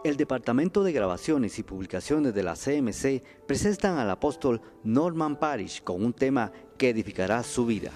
El Departamento de Grabaciones y Publicaciones de la CMC presentan al apóstol Norman Parish con un tema que edificará su vida.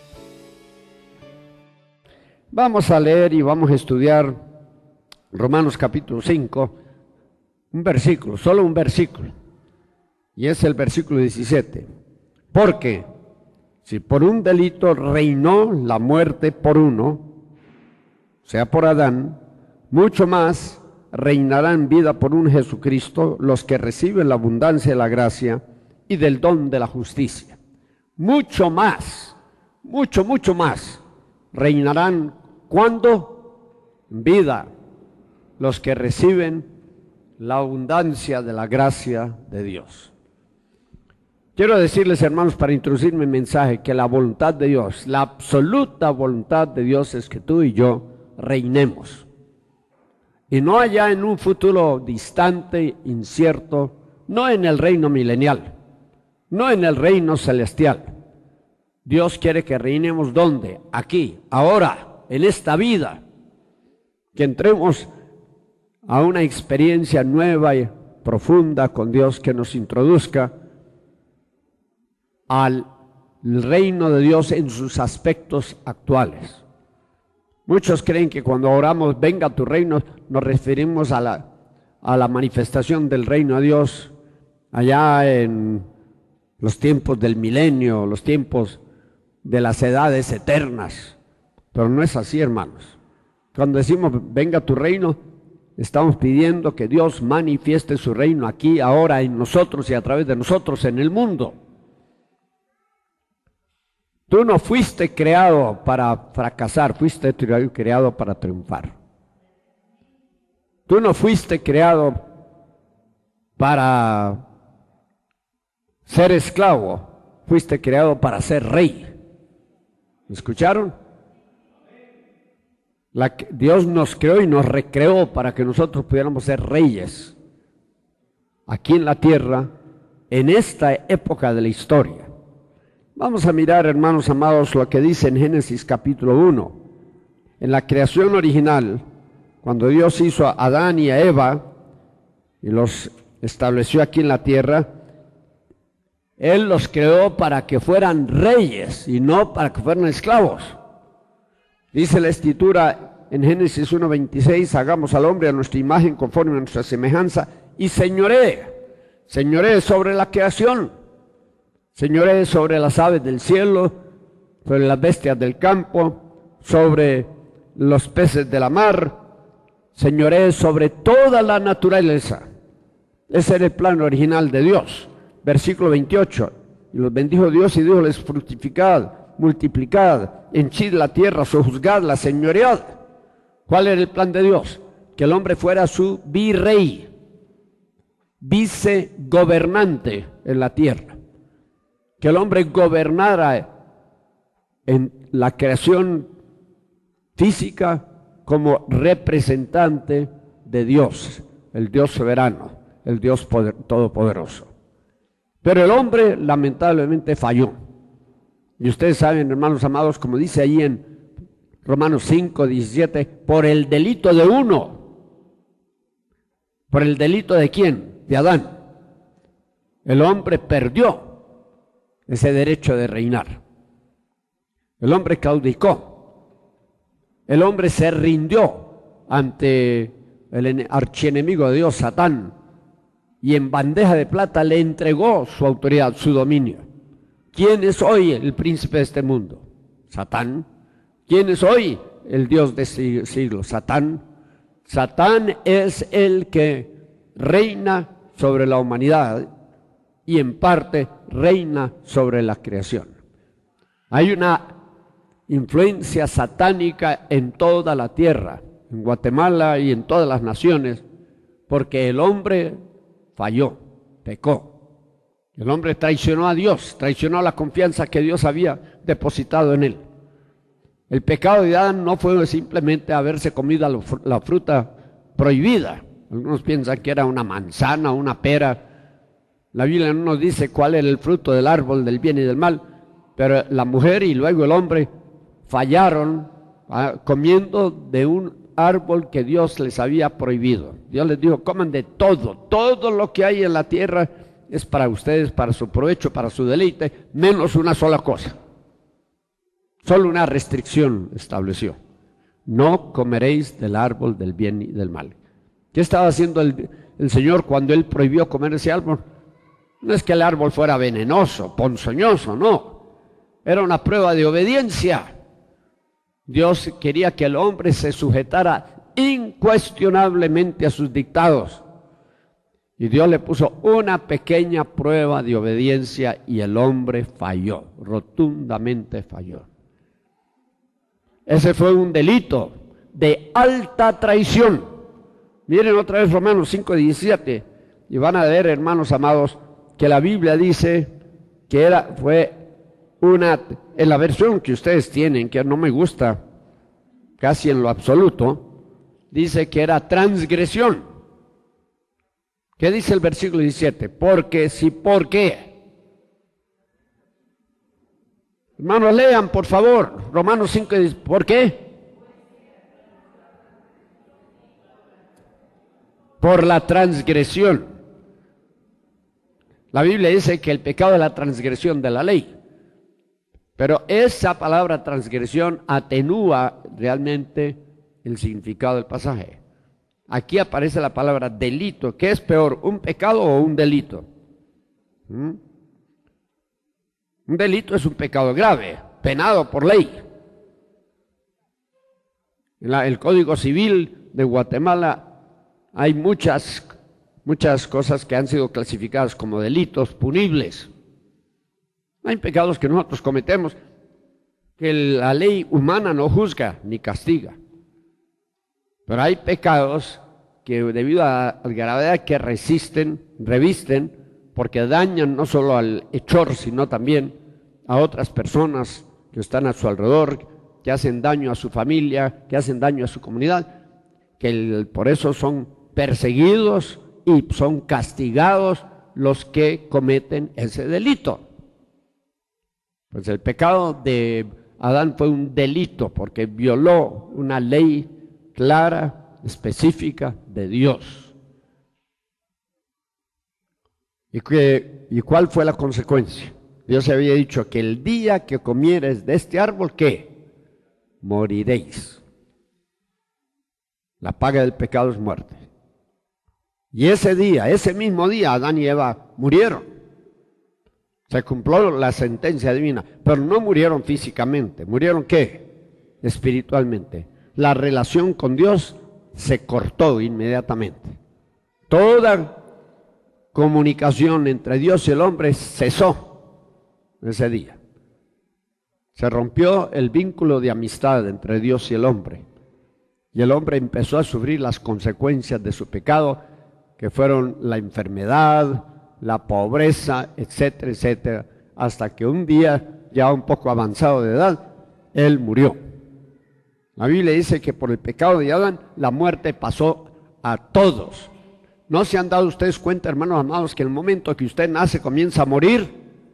Vamos a leer y vamos a estudiar Romanos capítulo 5, un versículo, solo un versículo, y es el versículo 17. Porque si por un delito reinó la muerte por uno, o sea por Adán, mucho más reinarán vida por un Jesucristo los que reciben la abundancia de la gracia y del don de la justicia. Mucho más, mucho más reinarán. ¿Cuándo? Vida, los que reciben la abundancia de la gracia de Dios. Quiero decirles, hermanos, para introducir mi mensaje, que la voluntad de Dios, la absoluta voluntad de Dios es que tú y yo reinemos. Y no allá en un futuro distante, incierto, no en el reino milenial, no en el reino celestial. Dios quiere que reinemos ¿dónde? Aquí, ahora, en esta vida. Que entremos a una experiencia nueva y profunda con Dios que nos introduzca al reino de Dios en sus aspectos actuales. Muchos creen que cuando oramos, venga tu reino, nos referimos a la manifestación del reino de Dios allá en los tiempos del milenio, los tiempos de las edades eternas. Pero no es así, hermanos. Cuando decimos venga tu reino, estamos pidiendo que Dios manifieste su reino aquí, ahora, en nosotros y a través de nosotros en el mundo. Tú no fuiste creado para fracasar, fuiste creado para triunfar. Tú no fuiste creado para ser esclavo, fuiste creado para ser rey. ¿Me escucharon? Dios nos creó y nos recreó para que nosotros pudiéramos ser reyes aquí en la tierra, en esta época de la historia. Vamos a mirar, hermanos amados, lo que dice en Génesis capítulo 1. En la creación original, cuando Dios hizo a Adán y a Eva y los estableció aquí en la tierra, Él los creó para que fueran reyes y no para que fueran esclavos. Dice la Escritura en Génesis 1:26, hagamos al hombre a nuestra imagen conforme a nuestra semejanza y señoree sobre la creación. Señoree sobre las aves del cielo, sobre las bestias del campo, sobre los peces de la mar, señoree sobre toda la naturaleza. Ese era el plan original de Dios. Versículo 28, y los bendijo Dios y dijo: les fructificad, multiplicad, henchid la tierra, sojuzgadla, señoread. ¿Cuál era el plan de Dios? Que el hombre fuera su virrey, vicegobernante en la tierra. Que el hombre gobernara en la creación física como representante de Dios, el Dios soberano, el Dios todopoderoso. Pero el hombre lamentablemente falló. Y ustedes saben, hermanos amados, como dice ahí en Romanos 5:17, por el delito de uno. ¿Por el delito de quién? De Adán. El hombre perdió ese derecho de reinar. El hombre claudicó. El hombre se rindió ante el archienemigo de Dios, Satán, y en bandeja de plata le entregó su autoridad, su dominio. ¿Quién es hoy el príncipe de este mundo? Satán. ¿Quién es hoy el Dios de siglos? Satán. Satán es el que reina sobre la humanidad y en parte reina sobre la creación. Hay una influencia satánica en toda la tierra, en Guatemala y en todas las naciones, porque el hombre falló, pecó. El hombre traicionó a Dios, traicionó la confianza que Dios había depositado en él. El pecado de Adán no fue simplemente haberse comido la fruta prohibida. Algunos piensan que era una manzana, una pera. La Biblia no nos dice cuál era el fruto del árbol del bien y del mal, pero la mujer y luego el hombre fallaron comiendo de un árbol que Dios les había prohibido. Dios les dijo, coman de todo, todo lo que hay en la tierra es para ustedes, para su provecho, para su deleite, menos una sola cosa. Solo una restricción estableció. No comeréis del árbol del bien y del mal. ¿Qué estaba haciendo el Señor cuando Él prohibió comer ese árbol? No es que el árbol fuera venenoso, ponzoñoso, no. Era una prueba de obediencia. Dios quería que el hombre se sujetara incuestionablemente a sus dictados. Y Dios le puso una pequeña prueba de obediencia y el hombre falló, rotundamente falló. Ese fue un delito de alta traición. Miren otra vez Romanos 5:17 y van a ver, hermanos amados, que la Biblia dice que en la versión que ustedes tienen, que no me gusta casi en lo absoluto, dice que era transgresión. ¿Qué dice el versículo 17? Porque si, ¿por qué? Hermanos, lean por favor, Romanos 5, ¿por qué? Por la transgresión. La Biblia dice que el pecado es la transgresión de la ley. Pero esa palabra transgresión atenúa realmente el significado del pasaje. Aquí aparece la palabra delito. ¿Qué es peor, un pecado o un delito? Un delito es un pecado grave, penado por ley. En el Código Civil de Guatemala hay muchas cosas que han sido clasificadas como delitos punibles. Hay pecados que nosotros cometemos que la ley humana no juzga ni castiga. Pero hay pecados que debido a la gravedad que revisten, porque dañan no solo al hechor, sino también a otras personas que están a su alrededor, que hacen daño a su familia, que hacen daño a su comunidad, que por eso son perseguidos y son castigados los que cometen ese delito. Pues el pecado de Adán fue un delito porque violó una ley clara, específica de Dios. ¿Y cuál fue la consecuencia? Dios había dicho que el día que comieres de este árbol, ¿qué? Moriréis. La paga del pecado es muerte. Y ese mismo día, Adán y Eva murieron. Se cumplió la sentencia divina, pero no murieron físicamente. ¿Murieron qué? Espiritualmente. La relación con Dios se cortó inmediatamente. Toda comunicación entre Dios y el hombre cesó ese día. Se rompió el vínculo de amistad entre Dios y el hombre. Y el hombre empezó a sufrir las consecuencias de su pecado, que fueron la enfermedad, la pobreza, etcétera, etcétera, hasta que un día, ya un poco avanzado de edad, él murió. La Biblia dice que por el pecado de Adán, la muerte pasó a todos. ¿No se han dado ustedes cuenta, hermanos amados, que el momento que usted nace comienza a morir?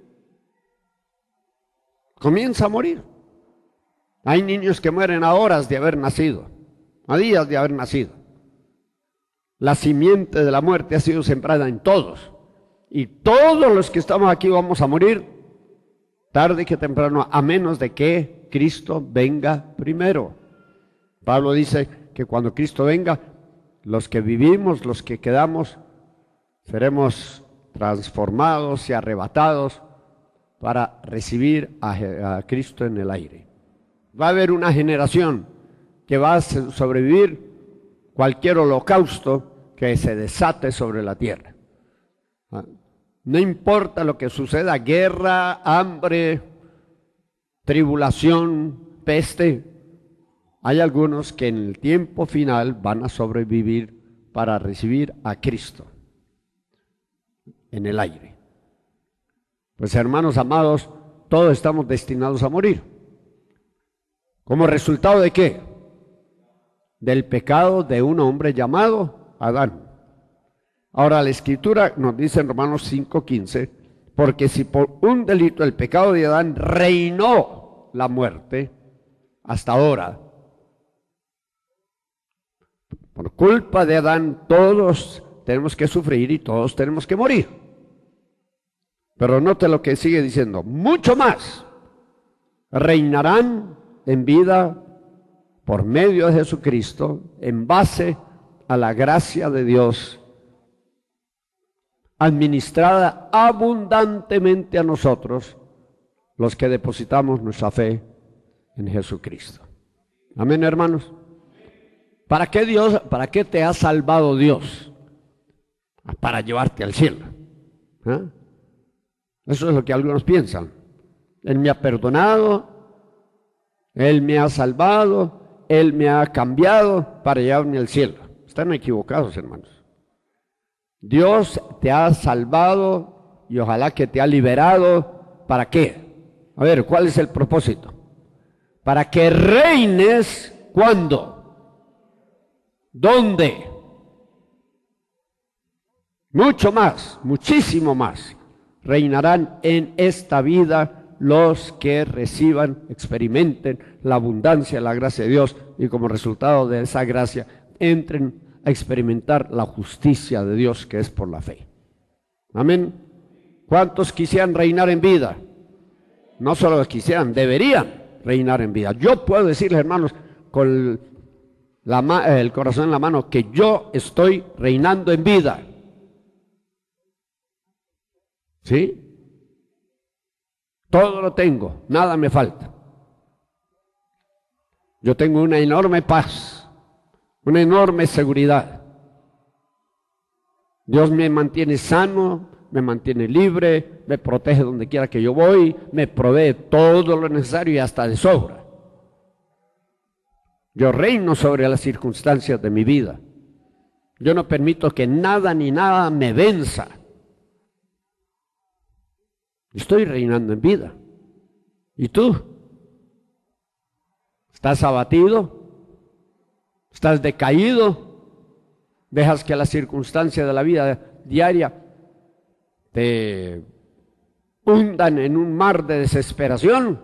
Comienza a morir. Hay niños que mueren a horas de haber nacido, a días de haber nacido. La simiente de la muerte ha sido sembrada en todos. Y todos los que estamos aquí vamos a morir, tarde que temprano, a menos de que Cristo venga primero. Pablo dice que cuando Cristo venga, los que vivimos, los que quedamos, seremos transformados y arrebatados para recibir a Cristo en el aire. Va a haber una generación que va a sobrevivir cualquier holocausto que se desate sobre la tierra. No importa lo que suceda, guerra, hambre, tribulación, peste. Hay algunos que en el tiempo final van a sobrevivir para recibir a Cristo en el aire. Pues hermanos amados, todos estamos destinados a morir. ¿Como resultado de qué? Del pecado de un hombre llamado Adán. Ahora la Escritura nos dice en Romanos 5:15, porque si por un delito el pecado de Adán reinó la muerte hasta ahora, Por culpa de Adán, todos tenemos que sufrir y todos tenemos que morir. Pero note lo que sigue diciendo, mucho más reinarán en vida por medio de Jesucristo, en base a la gracia de Dios, administrada abundantemente a nosotros, los que depositamos nuestra fe en Jesucristo. Amén, hermanos. ¿Para qué te ha salvado Dios? Para llevarte al cielo. ¿Ah? Eso es lo que algunos piensan. Él me ha perdonado, Él me ha salvado, Él me ha cambiado para llevarme al cielo. Están equivocados, hermanos. Dios te ha salvado y ojalá que te ha liberado. ¿Para qué? A ver, ¿cuál es el propósito? Para que reines, ¿cuándo? ¿Dónde? Mucho más, muchísimo más. Reinarán en esta vida los que reciban, experimenten la abundancia, la gracia de Dios y como resultado de esa gracia entren a experimentar la justicia de Dios que es por la fe. Amén. ¿Cuántos quisieran reinar en vida? No solo quisieran, deberían reinar en vida. Yo puedo decirles, hermanos, con el corazón en la mano, que yo estoy reinando en vida. ¿Sí? Todo lo tengo, nada me falta. Yo tengo una enorme paz, una enorme seguridad. Dios me mantiene sano, me mantiene libre, me protege donde quiera que yo voy, me provee todo lo necesario y hasta de sobra. Yo reino sobre las circunstancias de mi vida. Yo no permito que nada ni nada me venza. Estoy reinando en vida. ¿Y tú? ¿Estás abatido? ¿Estás decaído? ¿Dejas que las circunstancias de la vida diaria te hundan en un mar de desesperación?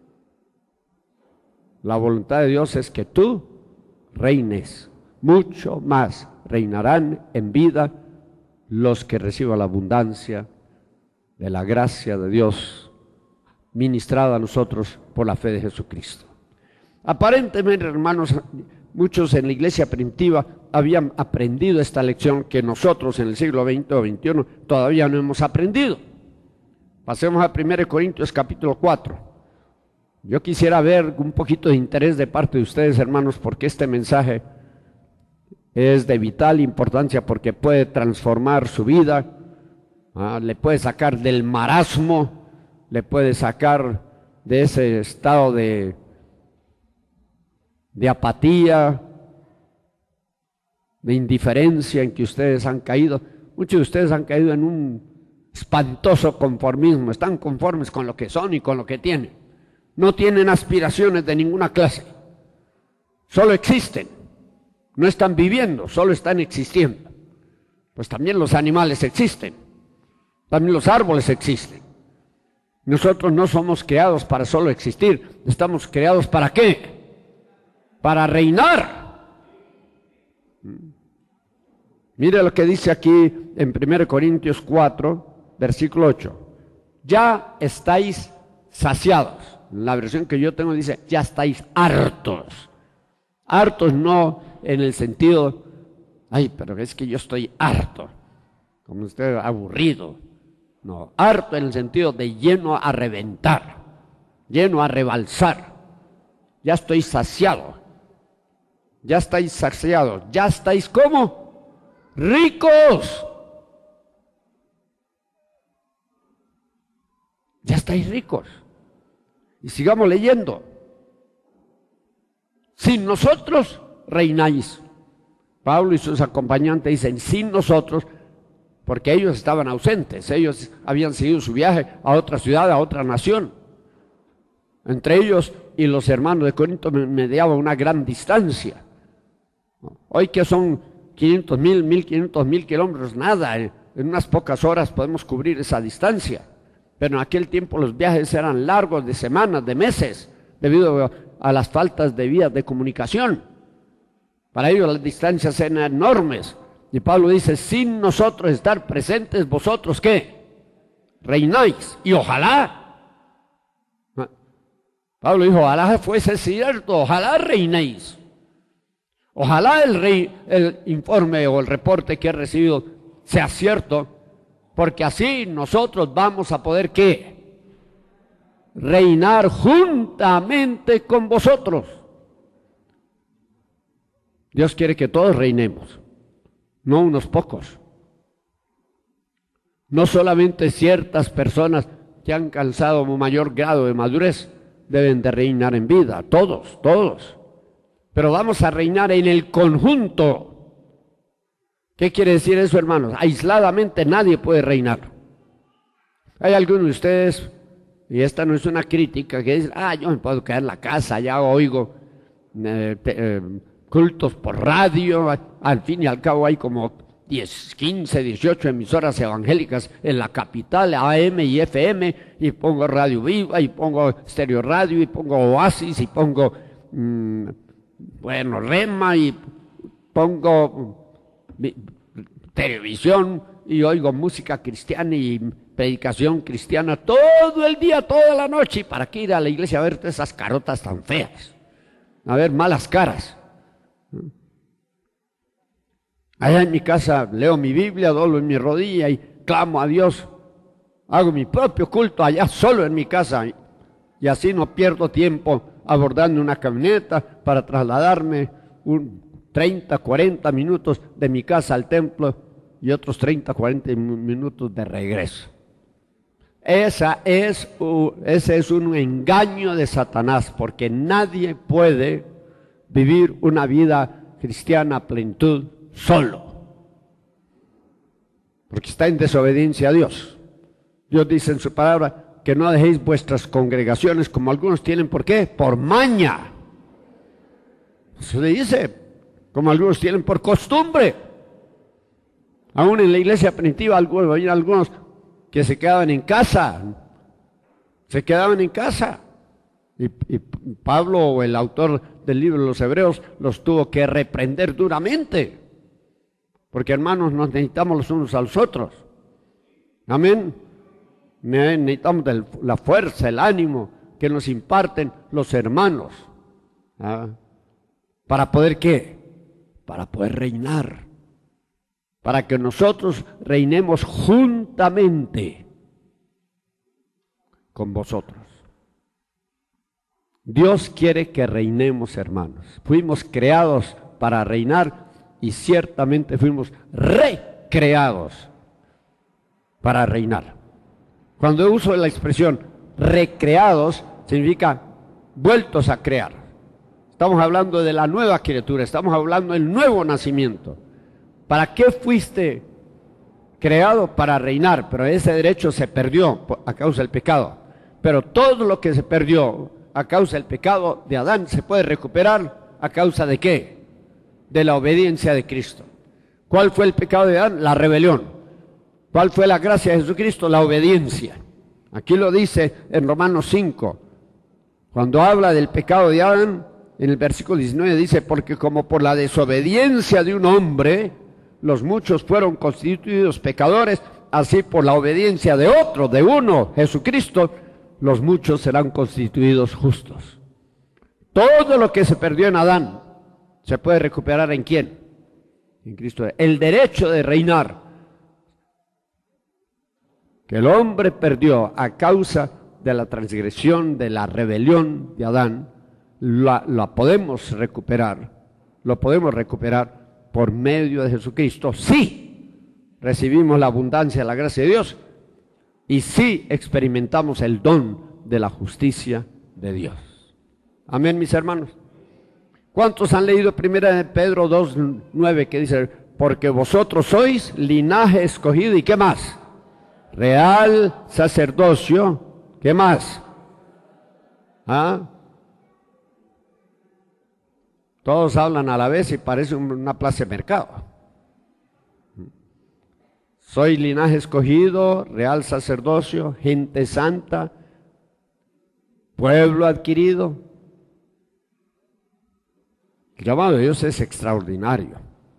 La voluntad de Dios es que tú reines. Mucho más reinarán en vida los que reciban la abundancia de la gracia de Dios ministrada a nosotros por la fe de Jesucristo. Aparentemente, hermanos, muchos en la iglesia primitiva habían aprendido esta lección que nosotros en el siglo XX o XXI todavía no hemos aprendido. Pasemos a 1 Corintios capítulo 4. Yo quisiera ver un poquito de interés de parte de ustedes, hermanos, porque este mensaje es de vital importancia porque puede transformar su vida. Le puede sacar del marasmo, le puede sacar de ese estado de apatía, de indiferencia en que ustedes han caído. Muchos de ustedes han caído en un espantoso conformismo, están conformes con lo que son y con lo que tienen. No tienen aspiraciones de ninguna clase, solo existen, no están viviendo, solo están existiendo. Pues también los animales existen. También los árboles existen. Nosotros no somos creados para solo existir. Estamos creados ¿para qué? Para reinar. Mire lo que dice aquí en 1 Corintios 4, versículo 8. Ya estáis saciados. La versión que yo tengo dice, ya estáis hartos. Hartos no en el sentido, ay, pero es que yo estoy harto. Como usted, aburrido. No, harto en el sentido de lleno a reventar, lleno a rebalsar. Ya estoy saciado. Ya estáis saciados. Ya estáis ¿cómo? Ricos. Ya estáis ricos. Y sigamos leyendo. Sin nosotros reináis. Pablo y sus acompañantes dicen, sin nosotros, porque ellos estaban ausentes, ellos habían seguido su viaje a otra ciudad, a otra nación. Entre ellos y los hermanos de Corinto mediaba una gran distancia. Hoy que son 500,000, 1,500,000 kilómetros, nada, en unas pocas horas podemos cubrir esa distancia. Pero en aquel tiempo los viajes eran largos, de semanas, de meses, debido a las faltas de vías de comunicación. Para ellos las distancias eran enormes. Y Pablo dice, sin nosotros estar presentes, vosotros ¿qué? Reináis. Y ojalá. Pablo dijo, ojalá fuese cierto, ojalá reinéis. Ojalá el informe o el reporte que he recibido sea cierto, porque así nosotros vamos a poder ¿qué? Reinar juntamente con vosotros. Dios quiere que todos reinemos, no unos pocos. No solamente ciertas personas que han alcanzado un mayor grado de madurez deben de reinar en vida, todos. Pero vamos a reinar en el conjunto. ¿Qué quiere decir eso, hermanos? Aisladamente nadie puede reinar. Hay algunos de ustedes, y esta no es una crítica, que dicen, yo me puedo quedar en la casa, ya oigo cultos por radio, al fin y al cabo hay como 10, 15, 18 emisoras evangélicas en la capital, AM y FM, y pongo Radio Viva, y pongo Stereo Radio, y pongo Oasis, y pongo, Rema, y pongo televisión, y oigo música cristiana y predicación cristiana todo el día, toda la noche. ¿Y para qué ir a la iglesia a ver todas esas carotas tan feas? A ver malas caras. Allá en mi casa leo mi Biblia, doblo en mi rodilla y clamo a Dios. Hago mi propio culto allá solo en mi casa y así no pierdo tiempo abordando una camioneta para trasladarme 30, 40 minutos de mi casa al templo y otros 30, 40 minutos de regreso. Ese es un engaño de Satanás, porque nadie puede vivir una vida cristiana a plenitud solo, porque está en desobediencia a Dios. Dios dice en su palabra que no dejéis vuestras congregaciones como algunos tienen. ¿Por qué? Por maña. Eso le dice, como algunos tienen por costumbre. Aún en la iglesia primitiva había algunos que se quedaban en casa. Y Pablo, el autor del libro de los Hebreos, los tuvo que reprender duramente. Porque hermanos, nos necesitamos los unos a los otros. Amén. Necesitamos la fuerza, el ánimo que nos imparten los hermanos. ¿Para poder qué? Para poder reinar. Para que nosotros reinemos juntamente con vosotros. Dios quiere que reinemos, hermanos. Fuimos creados para reinar y ciertamente fuimos recreados para reinar. Cuando uso la expresión recreados, significa vueltos a crear. Estamos hablando de la nueva criatura, estamos hablando del nuevo nacimiento. ¿Para qué fuiste creado? Para reinar, pero ese derecho se perdió a causa del pecado. Pero todo lo que se perdió a causa del pecado de Adán se puede recuperar a causa de ¿qué? De la obediencia de Cristo. ¿Cuál fue el pecado de Adán? La rebelión. ¿Cuál fue la gracia de Jesucristo? La obediencia. Aquí lo dice en Romanos 5. Cuando habla del pecado de Adán, en el versículo 19 dice, porque como por la desobediencia de un hombre, los muchos fueron constituidos pecadores, así por la obediencia de otro, de uno, Jesucristo, los muchos serán constituidos justos. Todo lo que se perdió en Adán, se puede recuperar ¿en quién? En Cristo. El derecho de reinar, que el hombre perdió a causa de la transgresión, de la rebelión de Adán, la podemos recuperar, lo podemos recuperar por medio de Jesucristo, sí recibimos la abundancia de la gracia de Dios y sí experimentamos el don de la justicia de Dios. Amén, mis hermanos. ¿Cuántos han leído 1 Pedro 2:9 que dice, porque vosotros sois linaje escogido y qué más? Real sacerdocio, ¿qué más? Todos hablan a la vez y parece una plaza de mercado. Soy linaje escogido, real sacerdocio, gente santa, pueblo adquirido. El llamado de Dios es extraordinario.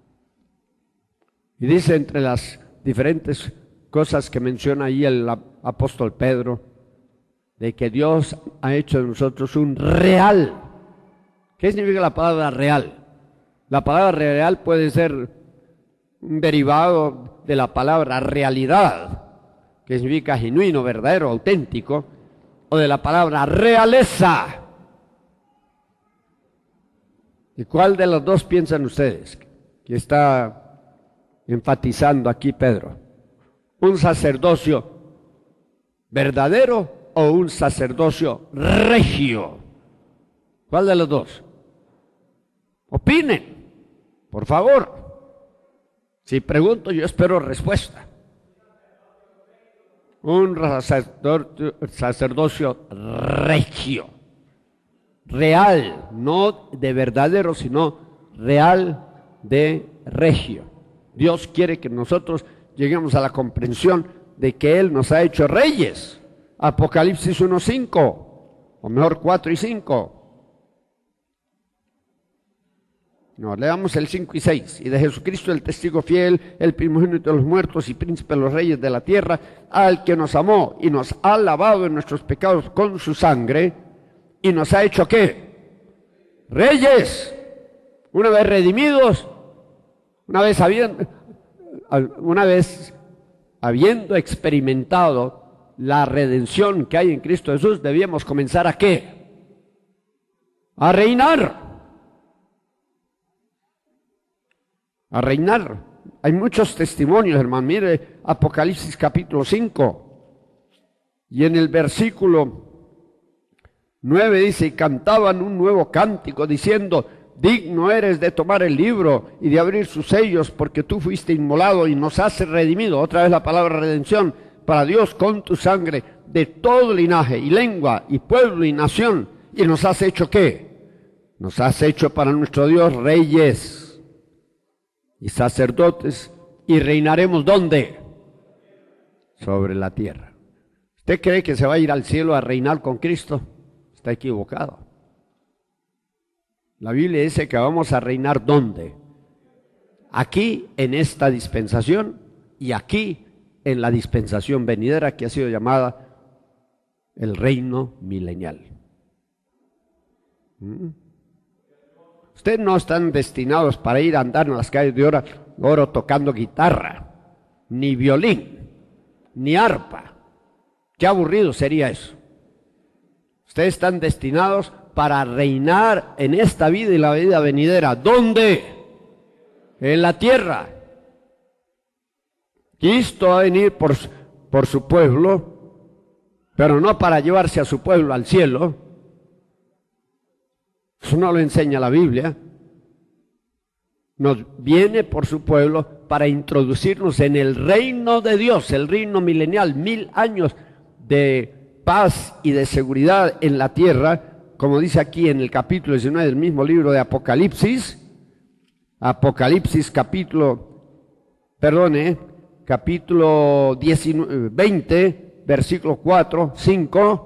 Y dice entre las diferentes cosas que menciona ahí el apóstol Pedro, de que Dios ha hecho de nosotros un real. ¿Qué significa la palabra real? La palabra real puede ser un derivado de la palabra realidad, que significa genuino, verdadero, auténtico, o de la palabra realeza. ¿Y cuál de los dos piensan ustedes que está enfatizando aquí Pedro? ¿Un sacerdocio verdadero o un sacerdocio regio? ¿Cuál de los dos? Opinen, por favor. Si pregunto, yo espero respuesta. Un sacerdocio regio, real, no de verdadero, sino real de regio. Dios quiere que nosotros lleguemos a la comprensión de que Él nos ha hecho reyes. Apocalipsis 1:5, o mejor 4 y 5. No, leamos el 5 y 6. Y de Jesucristo el testigo fiel, el primogénito de los muertos y príncipe de los reyes de la tierra, al que nos amó y nos ha lavado de nuestros pecados con su sangre, y nos ha hecho ¿qué? Reyes. Una vez redimidos, una vez habiendo experimentado la redención que hay en Cristo Jesús, debíamos comenzar ¿a qué? A reinar. A reinar. Hay muchos testimonios, hermano. Mire Apocalipsis capítulo 5. Y en el versículo 9 dice, y cantaban un nuevo cántico diciendo, digno eres de tomar el libro y de abrir sus sellos, porque tú fuiste inmolado y nos has redimido. Otra vez la palabra redención para Dios con tu sangre de todo linaje y lengua y pueblo y nación. Y nos has hecho ¿qué? Nos has hecho para nuestro Dios reyes y sacerdotes, y reinaremos ¿dónde? Sobre la tierra. ¿Usted cree que se va a ir al cielo a reinar con Cristo? Está equivocado. La Biblia dice que vamos a reinar ¿dónde? Aquí en esta dispensación y aquí en la dispensación venidera que ha sido llamada el reino milenial. Ustedes no están destinados para ir a andar en las calles de oro tocando guitarra, ni violín, ni arpa. Qué aburrido sería eso. Ustedes están destinados para reinar en esta vida y la vida venidera. ¿Dónde? En la tierra. Cristo va a venir por su pueblo, pero no para llevarse a su pueblo al cielo. Eso no lo enseña la Biblia. Nos viene por su pueblo para introducirnos en el reino de Dios, el reino milenial, 1000 años de paz y de seguridad en la tierra, como dice aquí en el capítulo 19 del mismo libro de Apocalipsis. Apocalipsis capítulo 20, versículo 4, 5.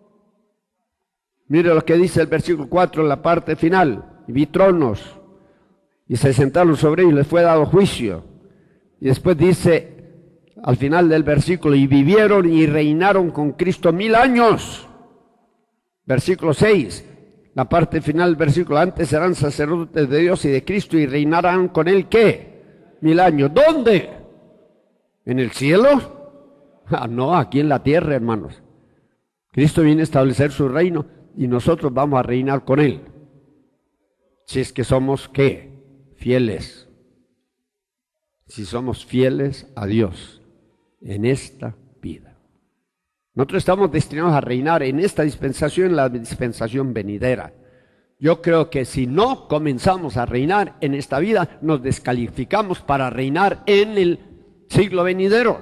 Mire lo que dice el versículo 4 en la parte final. Y vi tronos, y se sentaron sobre ellos, les fue dado juicio. Y después dice, al final del versículo, y vivieron y reinaron con Cristo 1000 años. Versículo 6, la parte final del versículo, antes serán sacerdotes de Dios y de Cristo, y reinarán con Él, ¿qué? 1000 años. ¿Dónde? ¿En el cielo? No, aquí en la tierra, hermanos. Cristo viene a establecer su reino, y nosotros vamos a reinar con Él. Si es que somos, ¿qué? Fieles. Si somos fieles a Dios en esta vida. Nosotros estamos destinados a reinar en esta dispensación, en la dispensación venidera. Yo creo que si no comenzamos a reinar en esta vida, nos descalificamos para reinar en el siglo venidero.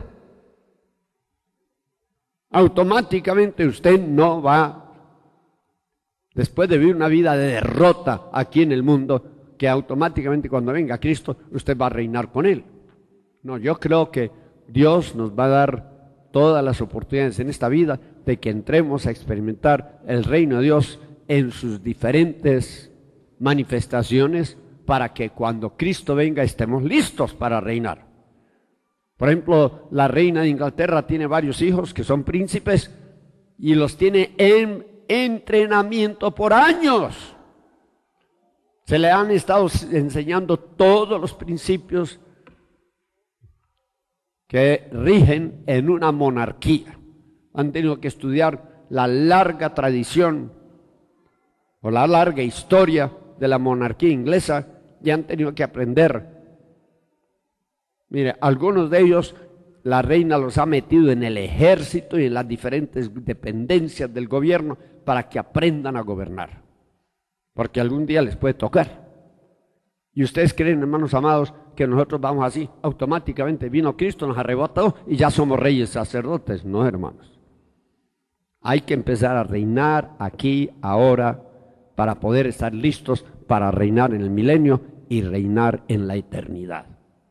Automáticamente usted no va, después de vivir una vida de derrota aquí en el mundo, que automáticamente cuando venga Cristo, usted va a reinar con Él. No, yo creo que Dios nos va a dar todas las oportunidades en esta vida de que entremos a experimentar el reino de Dios en sus diferentes manifestaciones para que cuando Cristo venga estemos listos para reinar. Por ejemplo, la reina de Inglaterra tiene varios hijos que son príncipes y los tiene en entrenamiento por años. Se le han estado enseñando todos los principios que rigen en una monarquía. Han tenido que estudiar la larga tradición o la larga historia de la monarquía inglesa y han tenido que aprender. Mire, algunos de ellos la reina los ha metido en el ejército y en las diferentes dependencias del gobierno para que aprendan a gobernar, porque algún día les puede tocar. Y ustedes creen, hermanos amados, que nosotros vamos así, automáticamente vino Cristo, nos arrebató y ya somos reyes sacerdotes. No, hermanos. Hay que empezar a reinar aquí, ahora, para poder estar listos para reinar en el milenio y reinar en la eternidad.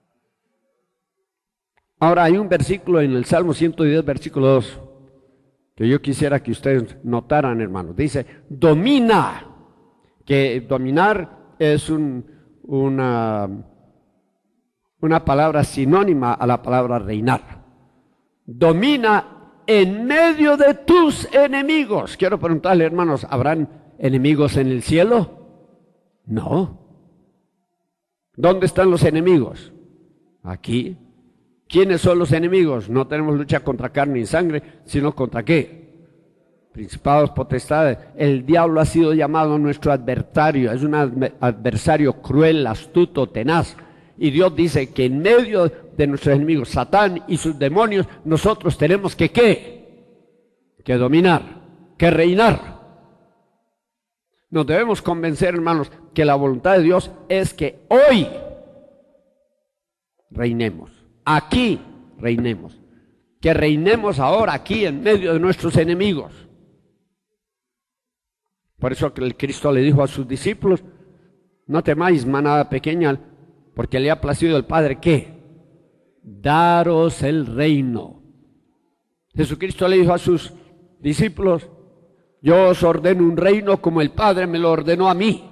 Ahora hay un versículo en el Salmo 110, versículo 2, que yo quisiera que ustedes notaran, hermanos. Dice, domina, que dominar es una palabra sinónima a la palabra reinar. Domina en medio de tus enemigos. Quiero preguntarle, hermanos, ¿habrán enemigos en el cielo? No. ¿Dónde están los enemigos? Aquí. ¿Quiénes son los enemigos? No tenemos lucha contra carne y sangre, sino contra ¿qué? Principados, potestades. El diablo ha sido llamado nuestro adversario. Es un adversario cruel, astuto, tenaz. Y Dios dice que en medio de nuestros enemigos, Satán y sus demonios, nosotros tenemos que ¿qué? Que dominar, que reinar. Nos debemos convencer, hermanos, que la voluntad de Dios es que hoy reinemos. Aquí reinemos. Que reinemos ahora aquí en medio de nuestros enemigos. Por eso que el Cristo le dijo a sus discípulos, no temáis, manada pequeña, porque le ha placido el Padre, ¿qué? Daros el reino. Jesucristo le dijo a sus discípulos, yo os ordeno un reino como el Padre me lo ordenó a mí.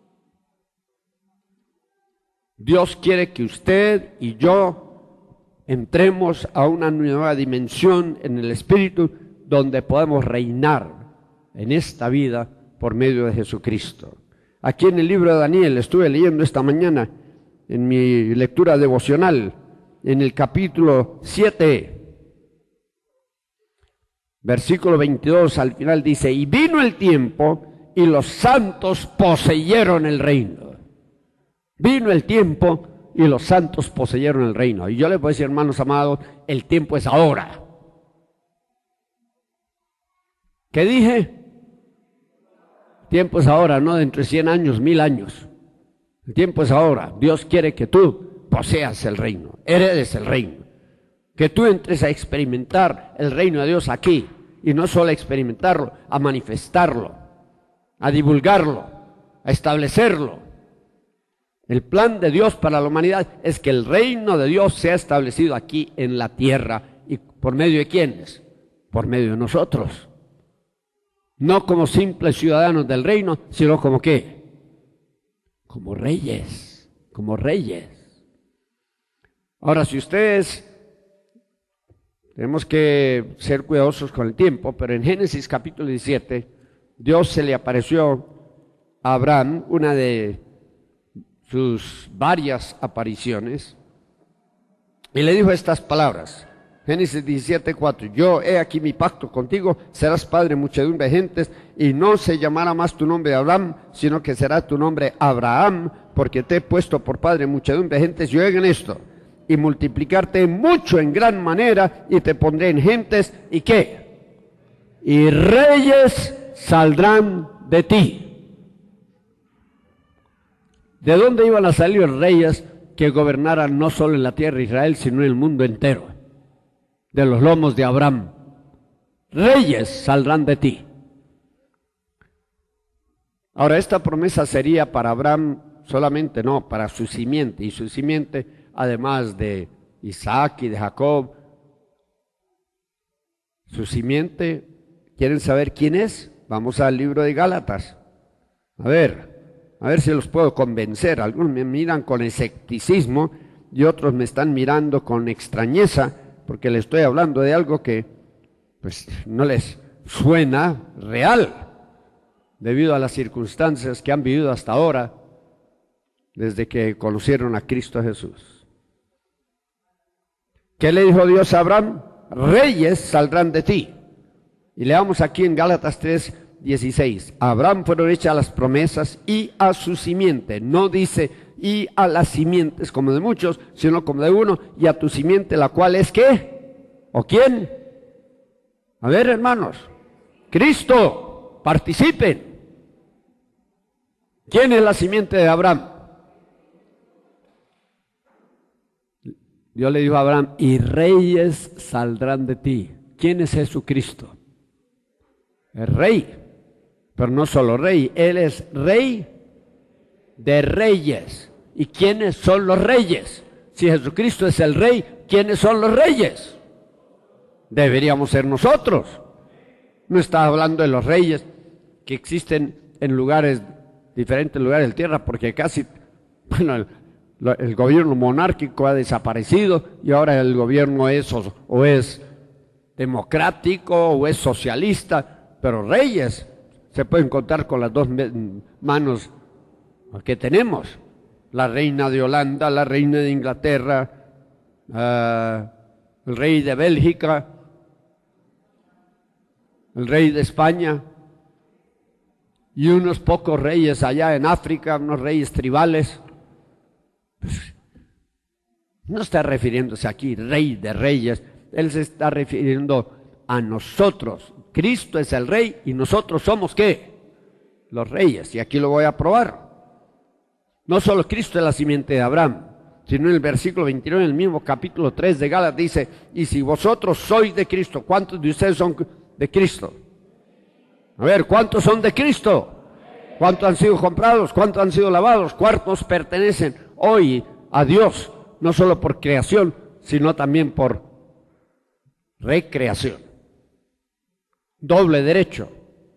Dios quiere que usted y yo entremos a una nueva dimensión en el Espíritu donde podemos reinar en esta vida por medio de Jesucristo. Aquí en el libro de Daniel, estuve leyendo esta mañana en mi lectura devocional, en el capítulo 7, versículo 22, al final dice, y vino el tiempo y los santos poseyeron el reino. Vino el tiempo y los santos poseyeron el reino. Y yo les voy a decir, hermanos amados, el tiempo es ahora. ¿Qué dije? Tiempo es ahora, no dentro de 100 años, 1000 años. El tiempo es ahora. Dios quiere que tú poseas el reino, heredes el reino. Que tú entres a experimentar el reino de Dios aquí. Y no solo a experimentarlo, a manifestarlo, a divulgarlo, a establecerlo. El plan de Dios para la humanidad es que el reino de Dios sea establecido aquí en la tierra. ¿Y por medio de quiénes? Por medio de nosotros. No como simples ciudadanos del reino, sino como ¿qué? Como reyes, como reyes. Ahora, si ustedes, tenemos que ser cuidadosos con el tiempo, pero en Génesis capítulo 17, Dios se le apareció a Abraham, una de sus varias apariciones, y le dijo estas palabras. Génesis 17:4, yo he aquí mi pacto contigo, serás padre de muchedumbre de gentes, y no se llamará más tu nombre Abraham, sino que será tu nombre Abraham, porque te he puesto por padre de muchedumbre de gentes, y oigan esto, y multiplicarte mucho en gran manera, y te pondré en gentes, ¿y qué? Y reyes saldrán de ti. ¿De dónde iban a salir los reyes que gobernaran no solo en la tierra de Israel, sino en el mundo entero? De los lomos de Abraham. Reyes saldrán de ti. Ahora, esta promesa sería para Abraham solamente, no, para su simiente, y su simiente, además de Isaac y de Jacob. Su simiente, ¿quieren saber quién es? Vamos al libro de Gálatas. A ver, A ver si los puedo convencer. Algunos me miran con escepticismo y otros me están mirando con extrañeza porque les estoy hablando de algo que pues no les suena real debido a las circunstancias que han vivido hasta ahora desde que conocieron a Cristo Jesús. ¿Qué le dijo Dios a Abraham? Reyes saldrán de ti. Y leamos aquí en Gálatas 3:16. A Abraham fueron hechas las promesas y a su simiente. No dice y a las simientes como de muchos, sino como de uno, y a tu simiente, la cual es ¿qué? ¿O quién? A ver, hermanos, Cristo, participen. ¿Quién es la simiente de Abraham? Dios le dijo a Abraham, y reyes saldrán de ti. ¿Quién es Jesucristo? El rey, pero no solo rey, Él es rey de reyes. ¿Y quiénes son los reyes? Si Jesucristo es el rey, ¿quiénes son los reyes? Deberíamos ser nosotros. No está hablando de los reyes que existen en lugares, diferentes lugares de la tierra, porque casi, bueno, el gobierno monárquico ha desaparecido y ahora el gobierno es o es democrático o es socialista, pero reyes se pueden contar con las dos manos que tenemos. La reina de Holanda, la reina de Inglaterra, el rey de Bélgica, el rey de España y unos pocos reyes allá en África, unos reyes tribales. No está refiriéndose aquí rey de reyes, Él se está refiriendo a nosotros. Cristo es el rey y nosotros somos ¿qué? Los reyes, y aquí lo voy a probar. No solo Cristo es la simiente de Abraham, sino en el versículo 29, en el mismo capítulo 3 de Gálatas dice, y si vosotros sois de Cristo, ¿cuántos de ustedes son de Cristo? A ver, ¿cuántos son de Cristo? ¿Cuántos han sido comprados? ¿Cuántos han sido lavados? ¿Cuántos pertenecen hoy a Dios? No solo por creación, sino también por recreación. Doble derecho.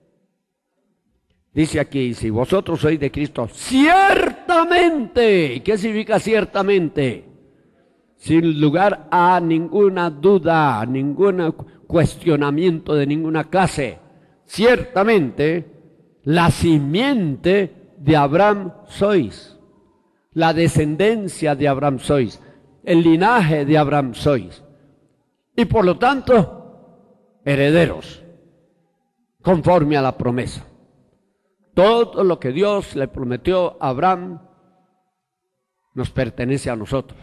Dice aquí, si vosotros sois de Cristo, ciertamente. ¿Qué significa ciertamente? Sin lugar a ninguna duda, ningún cuestionamiento de ninguna clase. Ciertamente, la simiente de Abraham sois. La descendencia de Abraham sois. El linaje de Abraham sois. Y por lo tanto, herederos, conforme a la promesa. Todo lo que Dios le prometió a Abraham nos pertenece a nosotros.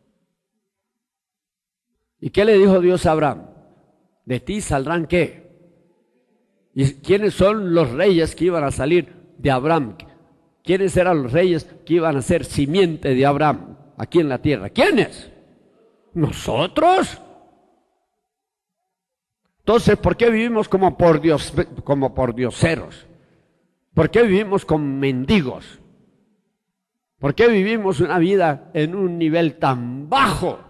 ¿Y qué le dijo Dios a Abraham? De ti saldrán ¿qué? ¿Y quiénes son los reyes que iban a salir de Abraham? ¿Quiénes eran los reyes que iban a ser simiente de Abraham aquí en la tierra? ¿Quiénes? ¿Nosotros? Entonces, ¿por qué vivimos como por dioseros? ¿Por qué vivimos como mendigos? ¿Por qué vivimos una vida en un nivel tan bajo?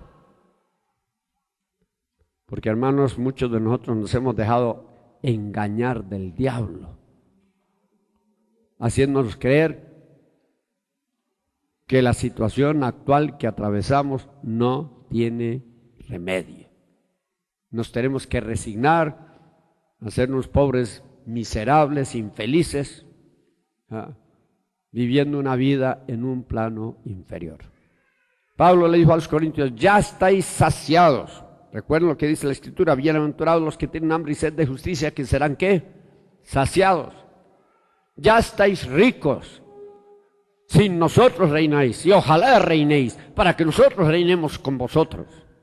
Porque, hermanos, muchos de nosotros nos hemos dejado engañar del diablo, haciéndonos creer que la situación actual que atravesamos no tiene remedio. Nos tenemos que resignar, hacernos pobres, miserables, infelices, viviendo una vida en un plano inferior. Pablo le dijo a los corintios, ya estáis saciados. Recuerden lo que dice la Escritura, bienaventurados los que tienen hambre y sed de justicia, que serán ¿qué? Saciados. Ya estáis ricos. Sin nosotros reináis, y ojalá reinéis, para que nosotros reinemos con vosotros.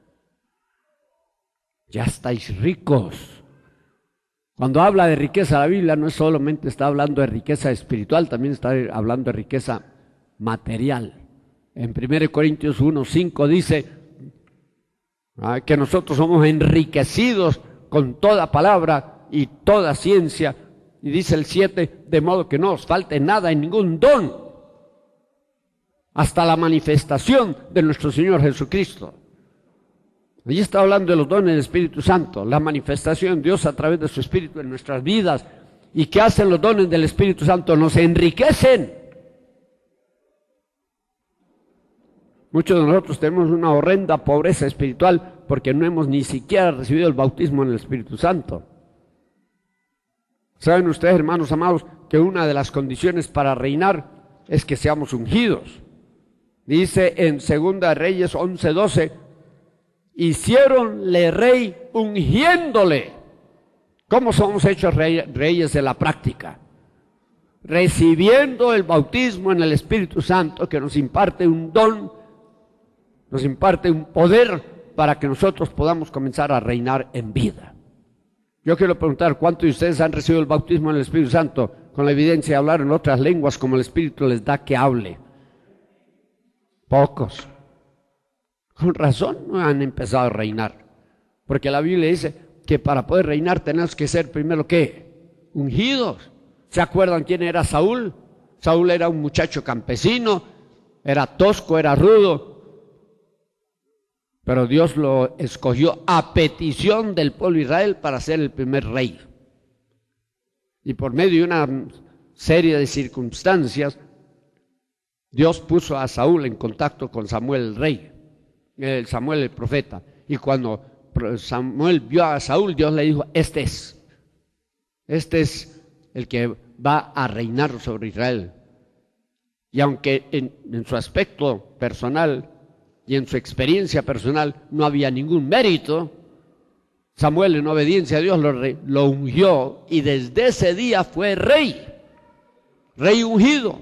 Ya estáis ricos. Cuando habla de riqueza la Biblia, no solamente está hablando de riqueza espiritual, también está hablando de riqueza material. En 1 Corintios 1:5 dice que nosotros somos enriquecidos con toda palabra y toda ciencia. Y dice el 7, de modo que no os falte nada en ningún don, hasta la manifestación de nuestro Señor Jesucristo. Allí está hablando de los dones del Espíritu Santo, la manifestación de Dios a través de su Espíritu en nuestras vidas. ¿Y qué hacen los dones del Espíritu Santo? Nos enriquecen. Muchos de nosotros tenemos una horrenda pobreza espiritual porque no hemos ni siquiera recibido el bautismo en el Espíritu Santo. ¿Saben ustedes, hermanos amados, que una de las condiciones para reinar es que seamos ungidos? Dice en 2 Reyes 11:12, hiciéronle rey ungiéndole. ¿Cómo somos hechos reyes de la práctica? Recibiendo el bautismo en el Espíritu Santo, que nos imparte un don, nos imparte un poder para que nosotros podamos comenzar a reinar en vida. Yo quiero preguntar, ¿cuántos de ustedes han recibido el bautismo en el Espíritu Santo con la evidencia de hablar en otras lenguas como el Espíritu les da que hable? Pocos. Con razón no han empezado a reinar, porque la Biblia dice que para poder reinar tenemos que ser primero, ¿qué? Ungidos. ¿Se acuerdan quién era Saúl? Saúl era un muchacho campesino, era tosco, era rudo, pero Dios lo escogió a petición del pueblo de Israel para ser el primer rey. Y por medio de una serie de circunstancias, Dios puso a Saúl en contacto con Samuel el rey, Samuel el profeta. Y cuando Samuel vio a Saúl, Dios le dijo, este es el que va a reinar sobre Israel. Y aunque en su aspecto personal y en su experiencia personal no había ningún mérito, Samuel, en obediencia a Dios, lo ungió y desde ese día fue rey ungido.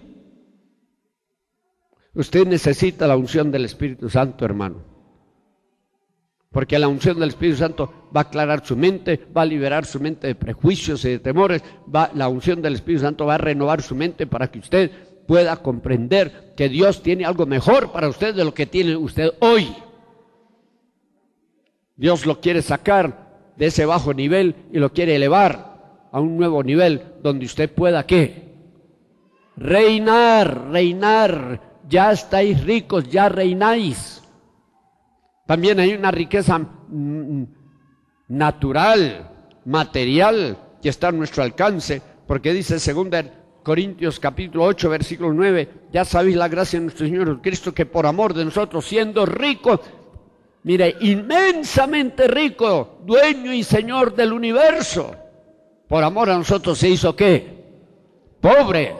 Usted necesita la unción del Espíritu Santo, hermano, porque la unción del Espíritu Santo va a aclarar su mente, va a liberar su mente de prejuicios y de temores. La unción del Espíritu Santo va a renovar su mente para que usted pueda comprender que Dios tiene algo mejor para usted de lo que tiene usted hoy. Dios lo quiere sacar de ese bajo nivel y lo quiere elevar a un nuevo nivel donde usted pueda, ¿qué? Reinar. Ya estáis ricos, ya reináis. También hay una riqueza natural, material, que está a nuestro alcance, porque dice 2 Corintios capítulo 8, versículo 9, ya sabéis la gracia de nuestro Señor Jesucristo, que por amor de nosotros, siendo rico, mire, inmensamente rico, dueño y Señor del universo, por amor a nosotros se hizo, ¿qué? Pobre,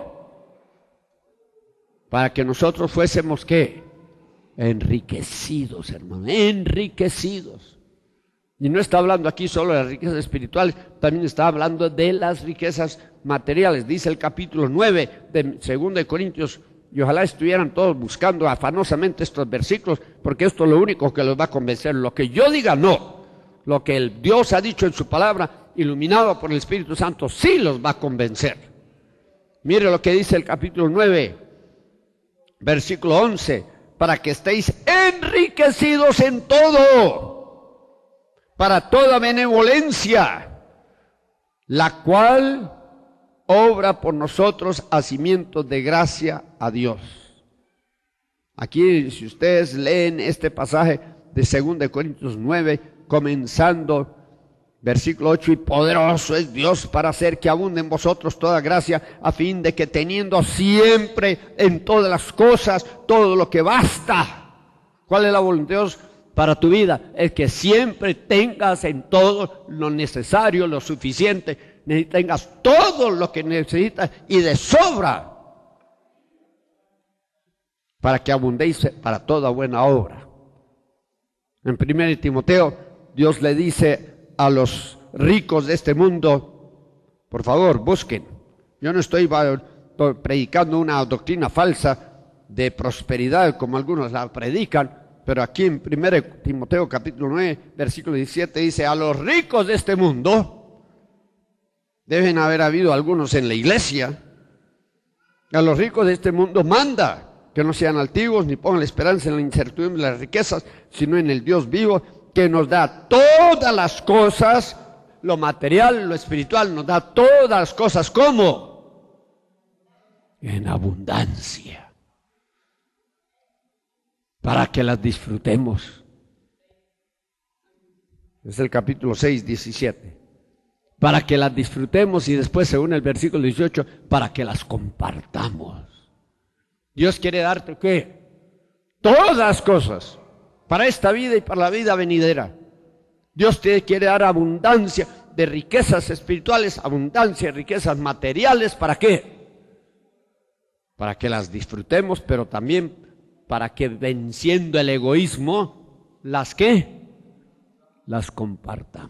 para que nosotros fuésemos, ¿qué? Enriquecidos, hermano, enriquecidos. Y no está hablando aquí solo de las riquezas espirituales, también está hablando de las riquezas materiales. Dice el capítulo 9 de 2 Corintios, y ojalá estuvieran todos buscando afanosamente estos versículos, porque esto es lo único que los va a convencer. Lo que yo diga, no. Lo que el Dios ha dicho en su palabra, iluminado por el Espíritu Santo, sí los va a convencer. Mire lo que dice el capítulo 9, versículo 11, para que estéis enriquecidos en todo, para toda benevolencia, la cual obra por nosotros hacimientos de gracia a Dios. Aquí, si ustedes leen este pasaje de 2 Corintios 9, comenzando versículo 8, y poderoso es Dios para hacer que abunde en vosotros toda gracia, a fin de que teniendo siempre en todas las cosas todo lo que basta. ¿Cuál es la voluntad de Dios para tu vida? Es que siempre tengas en todo lo necesario, lo suficiente, tengas todo lo que necesitas y de sobra, para que abundéis para toda buena obra. En 1 Timoteo, Dios le dice a los ricos de este mundo, por favor, busquen. Yo no estoy predicando una doctrina falsa de prosperidad como algunos la predican, pero aquí en 1 Timoteo capítulo 9, versículo 17 dice, a los ricos de este mundo, deben haber habido algunos en la iglesia, a los ricos de este mundo manda que no sean altivos ni pongan la esperanza en la incertidumbre de las riquezas, sino en el Dios vivo, que nos da todas las cosas, lo material, lo espiritual, nos da todas las cosas, ¿cómo? En abundancia, para que las disfrutemos. Es el capítulo 6, 17. Para que las disfrutemos, y después, según el versículo 18, para que las compartamos. Dios quiere darte, ¿qué? todas cosas, para esta vida y para la vida venidera. Dios te quiere dar abundancia de riquezas espirituales, abundancia de riquezas materiales. ¿Para qué? Para que las disfrutemos, pero también para que, venciendo el egoísmo, ¿las qué? Las compartamos.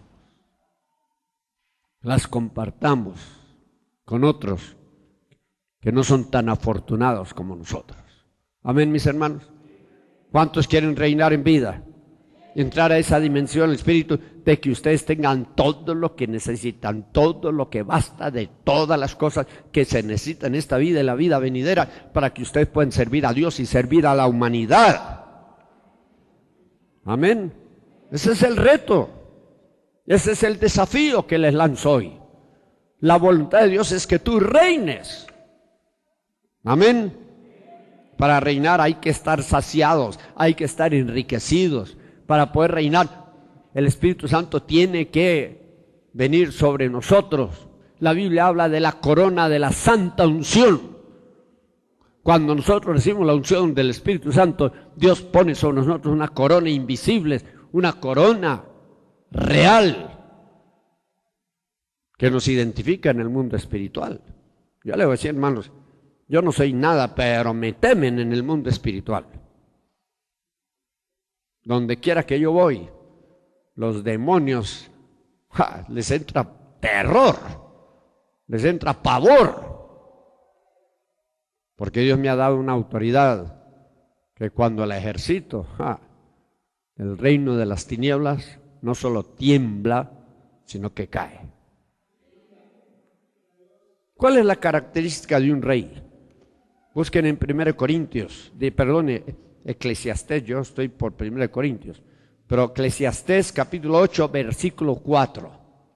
Las compartamos con otros que no son tan afortunados como nosotros. Amén, mis hermanos. ¿Cuántos quieren reinar en vida? Entrar a esa dimensión del Espíritu, de que ustedes tengan todo lo que necesitan, todo lo que basta, de todas las cosas que se necesitan en esta vida y la vida venidera, para que ustedes puedan servir a Dios y servir a la humanidad. Amén. Ese es el reto. Ese es el desafío que les lanzo hoy. La voluntad de Dios es que tú reines. Amén. Para reinar hay que estar saciados, hay que estar enriquecidos. Para poder reinar, el Espíritu Santo tiene que venir sobre nosotros. La Biblia habla de la corona de la santa unción. Cuando nosotros recibimos la unción del Espíritu Santo, Dios pone sobre nosotros una corona invisible, una corona real, que nos identifica en el mundo espiritual. Yo le voy a decir, hermanos, yo no soy nada, pero me temen en el mundo espiritual. Donde quiera que yo voy, los demonios, les entra terror, les entra pavor. Porque Dios me ha dado una autoridad que cuando la ejercito, el reino de las tinieblas no solo tiembla, sino que cae. ¿Cuál es la característica de un rey? Busquen en 1 Corintios, Eclesiastés, yo estoy por 1 Corintios, pero Eclesiastés capítulo 8, versículo 4.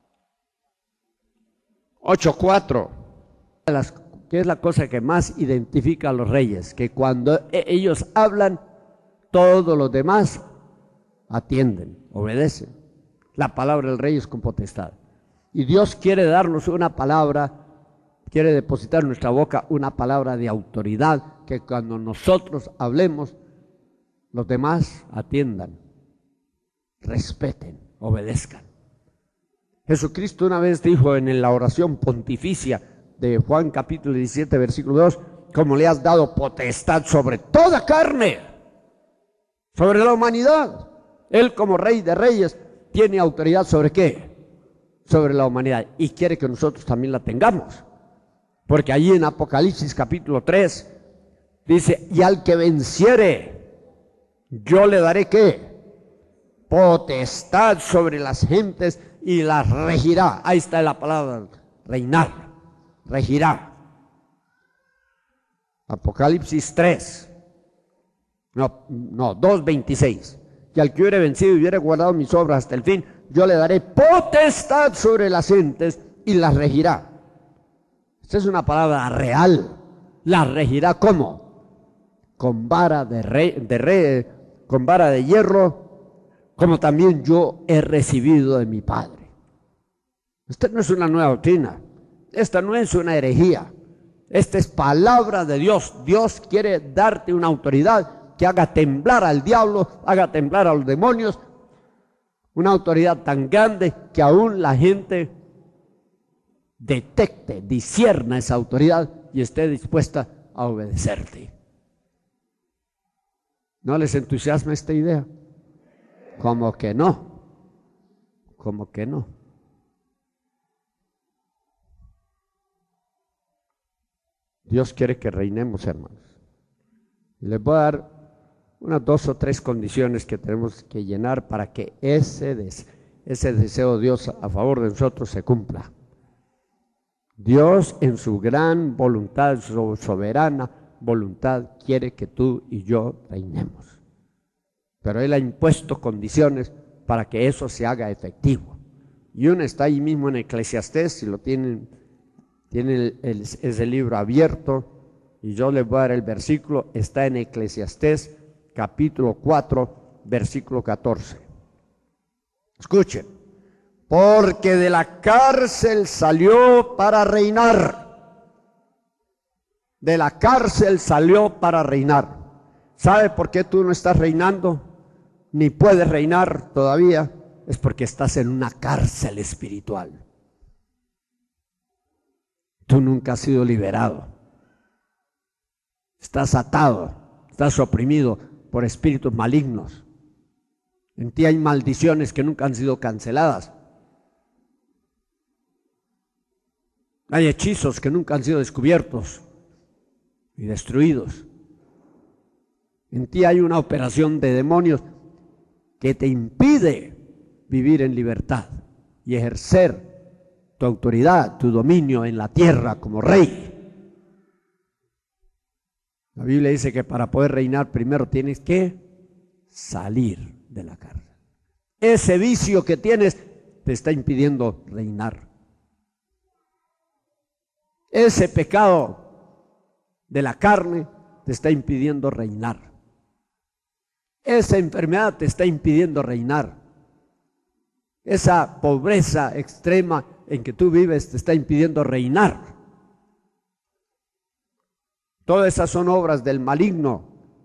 8:4. ¿Qué es la cosa que más identifica a los reyes? Que cuando ellos hablan, todos los demás atienden, obedecen. La palabra del rey es con potestad. Y Dios quiere darnos una palabra, quiere depositar en nuestra boca una palabra de autoridad, que cuando nosotros hablemos, los demás atiendan, respeten, obedezcan. Jesucristo una vez dijo en la oración pontificia de Juan capítulo 17, versículo 2, como le has dado potestad sobre toda carne, sobre la humanidad. Él como Rey de Reyes tiene autoridad ¿sobre qué? Sobre la humanidad, y quiere que nosotros también la tengamos. Porque allí en Apocalipsis capítulo 3 dice, y al que venciere, yo le daré ¿qué? Potestad sobre las gentes y las regirá. Ahí está la palabra, reinar, regirá. Apocalipsis 3, no, 2:26. Y al que hubiere vencido y hubiere guardado mis obras hasta el fin, yo le daré potestad sobre las gentes y las regirá. Esta es una palabra real. La regirá ¿cómo? Con vara con vara de hierro, como también yo he recibido de mi Padre. Esta no es una nueva doctrina. Esta no es una herejía. Esta es palabra de Dios. Dios quiere darte una autoridad que haga temblar al diablo, haga temblar a los demonios. Una autoridad tan grande que aún la gente detecte, discierna esa autoridad y esté dispuesta a obedecerte. ¿No les entusiasma esta idea? Como que no. Como que no. Dios quiere que reinemos, hermanos. Les voy a dar unas 2 o 3 condiciones que tenemos que llenar para que ese deseo de Dios a favor de nosotros se cumpla. Dios en su gran voluntad, su soberana voluntad, quiere que tú y yo reinemos. Pero Él ha impuesto condiciones para que eso se haga efectivo. Y una está ahí mismo en Eclesiastés, si lo tienen ese libro abierto, y yo les voy a dar el versículo, está en Eclesiastés capítulo 4, versículo 14. Escuchen. Porque de la cárcel salió para reinar. De la cárcel salió para reinar. ¿Sabe por qué tú no estás reinando? Ni puedes reinar todavía. Es porque estás en una cárcel espiritual. Tú nunca has sido liberado. Estás atado, estás oprimido por espíritus malignos. En ti hay maldiciones que nunca han sido canceladas. Hay hechizos que nunca han sido descubiertos y destruidos. En ti hay una operación de demonios que te impide vivir en libertad y ejercer tu autoridad, tu dominio en la tierra como rey. La Biblia dice que para poder reinar primero tienes que salir de la cárcel. Ese vicio que tienes te está impidiendo reinar. Ese pecado de la carne te está impidiendo reinar. Esa enfermedad te está impidiendo reinar. Esa pobreza extrema en que tú vives te está impidiendo reinar. Todas esas son obras del maligno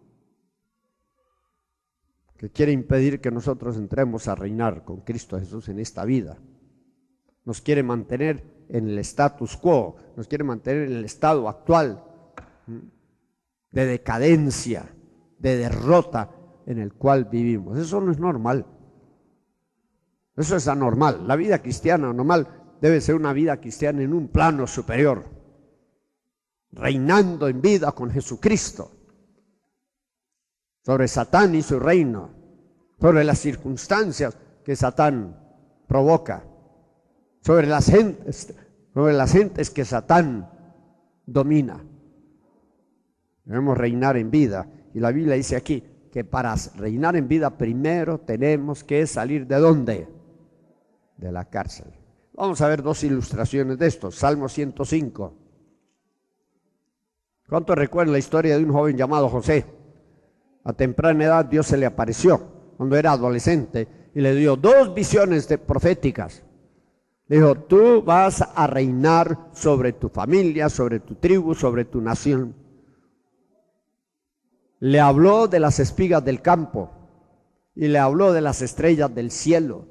que quiere impedir que nosotros entremos a reinar con Cristo Jesús en esta vida. Nos quiere mantener en el status quo, nos quiere mantener en el estado actual de decadencia, de derrota en el cual vivimos. Eso no es normal. Eso es anormal. La vida cristiana normal debe ser una vida cristiana en un plano superior, reinando en vida con Jesucristo, sobre Satán y su reino, sobre las circunstancias que Satán provoca, sobre las gentes que Satán domina. Debemos reinar en vida. Y la Biblia dice aquí que para reinar en vida primero tenemos que salir ¿de dónde? De la cárcel. Vamos a ver dos ilustraciones de esto. Salmo 105. ¿Cuántos recuerdan la historia de un joven llamado José? A temprana edad Dios se le apareció cuando era adolescente y le dio dos visiones proféticas. Le dijo, tú vas a reinar sobre tu familia, sobre tu tribu, sobre tu nación. Le habló de las espigas del campo y le habló de las estrellas del cielo.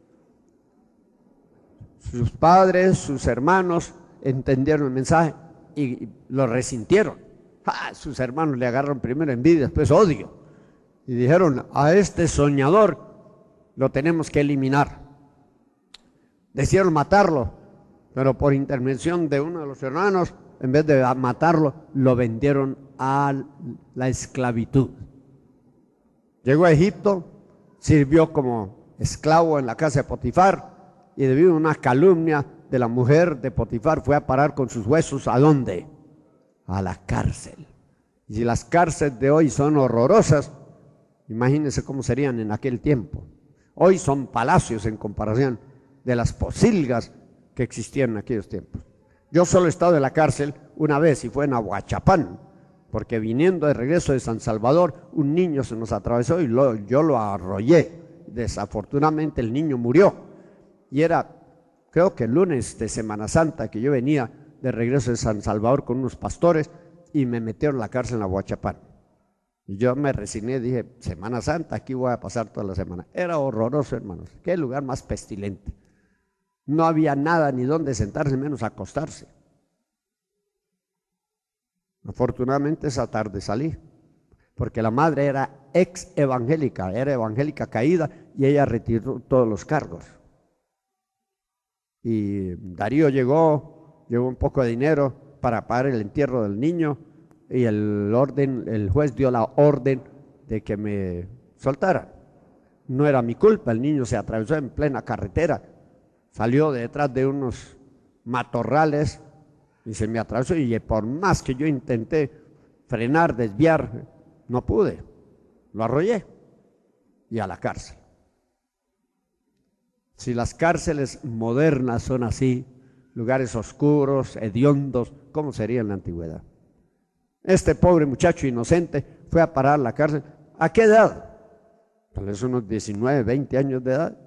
Sus padres, sus hermanos entendieron el mensaje y lo resintieron. Sus hermanos le agarraron primero envidia, después odio. Y dijeron, a este soñador lo tenemos que eliminar. Decidieron matarlo, pero por intervención de uno de los hermanos, en vez de matarlo, lo vendieron a la esclavitud. Llegó a Egipto, sirvió como esclavo en la casa de Potifar y debido a una calumnia de la mujer de Potifar fue a parar con sus huesos ¿a dónde? A la cárcel. Y si las cárceles de hoy son horrorosas, imagínense cómo serían en aquel tiempo. Hoy son palacios en comparación de las posilgas que existían en aquellos tiempos. Yo solo he estado en la cárcel una vez y fue en Ahuachapán, porque viniendo de regreso de San Salvador, un niño se nos atravesó y yo lo arrollé. Desafortunadamente el niño murió. Y era, creo que el lunes de Semana Santa, que yo venía de regreso de San Salvador con unos pastores y me metieron en la cárcel en Ahuachapán. Y yo me resigné, dije, Semana Santa, aquí voy a pasar toda la semana. Era horroroso, hermanos. Qué lugar más pestilente. No había nada ni dónde sentarse, menos acostarse. Afortunadamente esa tarde salí, porque la madre era ex evangélica, era evangélica caída y ella retiró todos los cargos. Y Darío llegó un poco de dinero para pagar el entierro del niño y el juez dio la orden de que me soltara. No era mi culpa, el niño se atravesó en plena carretera, salió de detrás de unos matorrales y se me atravesó y por más que yo intenté frenar, desviar, no pude, lo arrollé y a la cárcel. Si las cárceles modernas son así, lugares oscuros, hediondos, ¿cómo sería en la antigüedad? Este pobre muchacho inocente fue a parar a la cárcel. ¿A qué edad? Tal vez unos 19, 20 años de edad.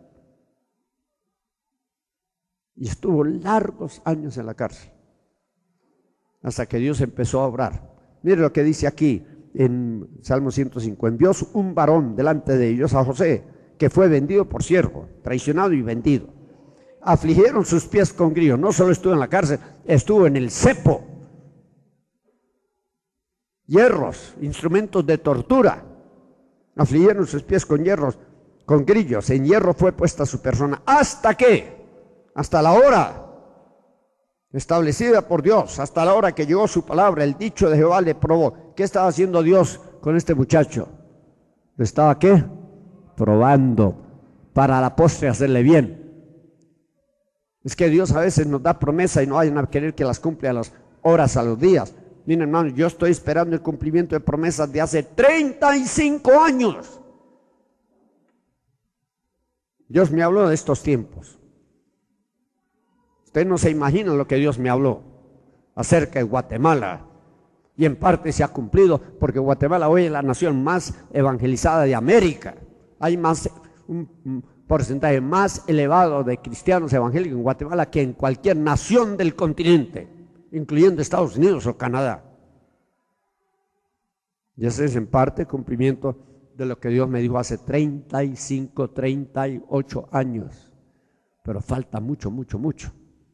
Y estuvo largos años en la cárcel, hasta que Dios empezó a obrar. Mire lo que dice aquí, en Salmo 105, envió un varón delante de ellos a José, que fue vendido por siervo, traicionado y vendido. Afligieron sus pies con grillos. No solo estuvo en la cárcel, estuvo en el cepo. Hierros, instrumentos de tortura. Afligieron sus pies con hierros, con grillos. En hierro fue puesta su persona. ¿Hasta qué? Hasta la hora establecida por Dios, hasta la hora que llegó su palabra. El dicho de Jehová le probó. ¿Qué estaba haciendo Dios con este muchacho? ¿Lo estaba qué? Probando, para a la postre hacerle bien. Es que Dios a veces nos da promesa y no vayan a querer que las cumple a las horas, a los días. Miren, hermanos, yo estoy esperando el cumplimiento de promesas de hace 35 años. Dios me habló de estos tiempos. Ustedes no se imaginan lo que Dios me habló acerca de Guatemala. Y en parte se ha cumplido, porque Guatemala hoy es la nación más evangelizada de América. Hay un porcentaje más elevado de cristianos evangélicos en Guatemala que en cualquier nación del continente, incluyendo Estados Unidos o Canadá. Y ese es en parte cumplimiento de lo que Dios me dijo hace 35, 38 años. Pero falta mucho, mucho, mucho.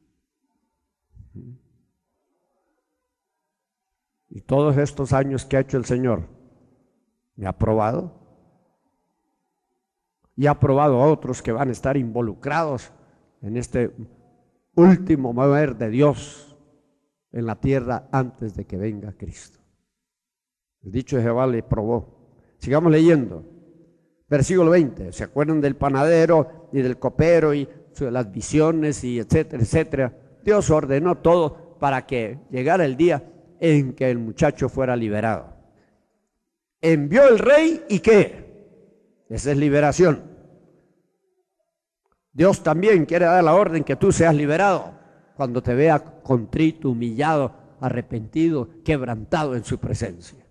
Y todos estos años que ha hecho el Señor, me ha probado. Y ha probado a otros que van a estar involucrados en este último mover de Dios en la tierra antes de que venga Cristo. El dicho de Jehová le probó. Sigamos leyendo. Versículo 20. ¿Se acuerdan del panadero y del copero y las visiones y etcétera, etcétera? Dios ordenó todo para que llegara el día en que el muchacho fuera liberado. Envió el rey y ¿qué? Esa es liberación. Dios también quiere dar la orden que tú seas liberado cuando te vea contrito, humillado, arrepentido, quebrantado en su presencia.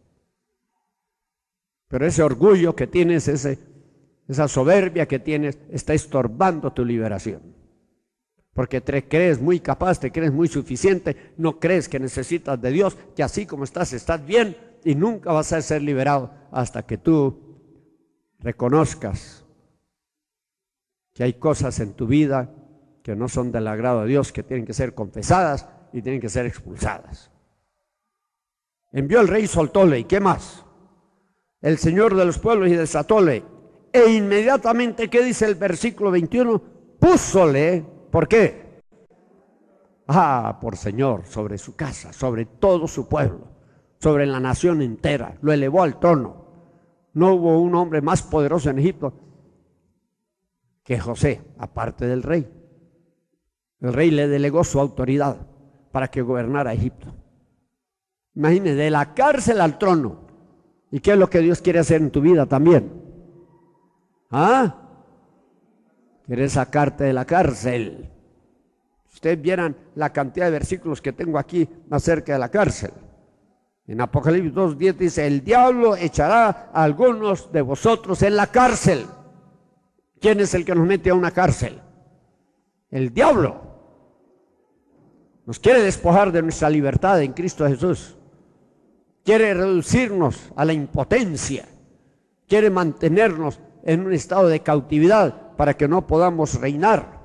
Pero ese orgullo que tienes, esa soberbia que tienes, está estorbando tu liberación. Porque te crees muy capaz, te crees muy suficiente, no crees que necesitas de Dios, que así como estás bien y nunca vas a ser liberado hasta que tú reconozcas que hay cosas en tu vida que no son del agrado de Dios, que tienen que ser confesadas y tienen que ser expulsadas. Envió el rey y soltóle, ¿y qué más? El Señor de los pueblos y desatóle. E inmediatamente, ¿qué dice el versículo 21? Púsole, ¿por qué? Por Señor, sobre su casa, sobre todo su pueblo, sobre la nación entera, lo elevó al trono. No hubo un hombre más poderoso en Egipto que José, aparte del rey. El rey le delegó su autoridad para que gobernara Egipto. Imagínese, de la cárcel al trono. ¿Y qué es lo que Dios quiere hacer en tu vida también? Quiere sacarte de la cárcel. Ustedes vieran la cantidad de versículos que tengo aquí acerca de la cárcel. En Apocalipsis 2:10 dice, el diablo echará a algunos de vosotros en la cárcel. ¿Quién es el que nos mete a una cárcel? El diablo. Nos quiere despojar de nuestra libertad en Cristo Jesús. Quiere reducirnos a la impotencia. Quiere mantenernos en un estado de cautividad para que no podamos reinar.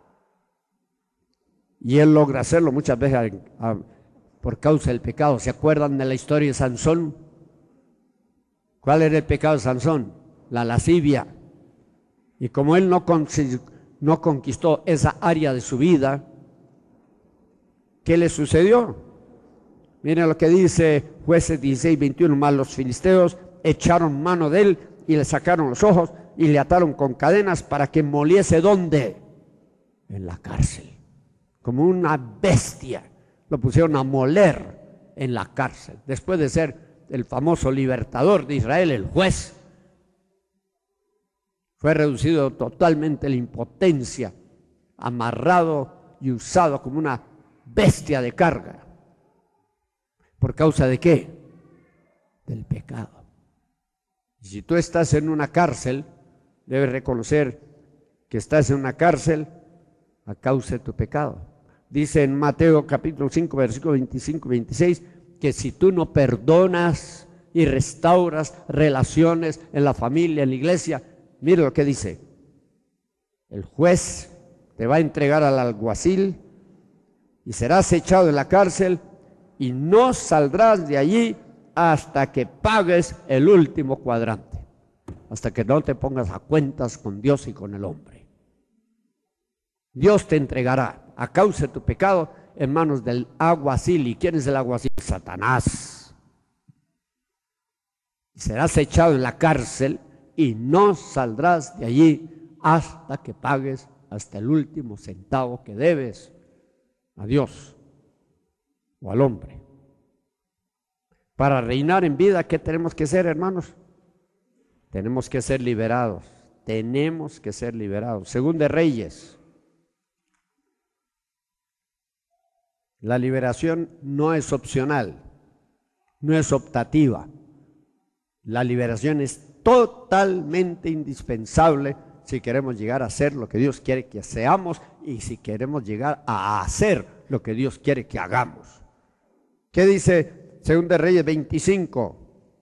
Y él logra hacerlo muchas veces por causa del pecado. ¿Se acuerdan de la historia de Sansón? ¿Cuál era el pecado de Sansón? La lascivia. Y como él no conquistó esa área de su vida, ¿qué le sucedió? Miren lo que dice Jueces 16:21, más los filisteos echaron mano de él y le sacaron los ojos y le ataron con cadenas para que moliese, ¿dónde? En la cárcel. Como una bestia, lo pusieron a moler en la cárcel, después de ser el famoso libertador de Israel, el juez. Fue reducido totalmente a la impotencia, amarrado y usado como una bestia de carga. ¿Por causa de qué? Del pecado. Y si tú estás en una cárcel, debes reconocer que estás en una cárcel a causa de tu pecado. Dice en Mateo capítulo 5, versículos 25 y 26, que si tú no perdonas y restauras relaciones en la familia, en la iglesia, mire lo que dice. El juez te va a entregar al alguacil y serás echado en la cárcel y no saldrás de allí hasta que pagues el último cuadrante, hasta que no te pongas a cuentas con Dios y con el hombre. Dios te entregará a causa de tu pecado en manos del alguacil. ¿Y quién es el alguacil? Satanás. Y serás echado en la cárcel y no saldrás de allí hasta que pagues hasta el último centavo que debes a Dios o al hombre. Para reinar en vida, ¿qué tenemos que hacer, hermanos? Tenemos que ser liberados. Tenemos que ser liberados. Según de Reyes, la liberación no es opcional, no es optativa. La liberación es totalmente indispensable si queremos llegar a ser lo que Dios quiere que seamos y si queremos llegar a hacer lo que Dios quiere que hagamos. ¿Qué dice Según de Reyes 25,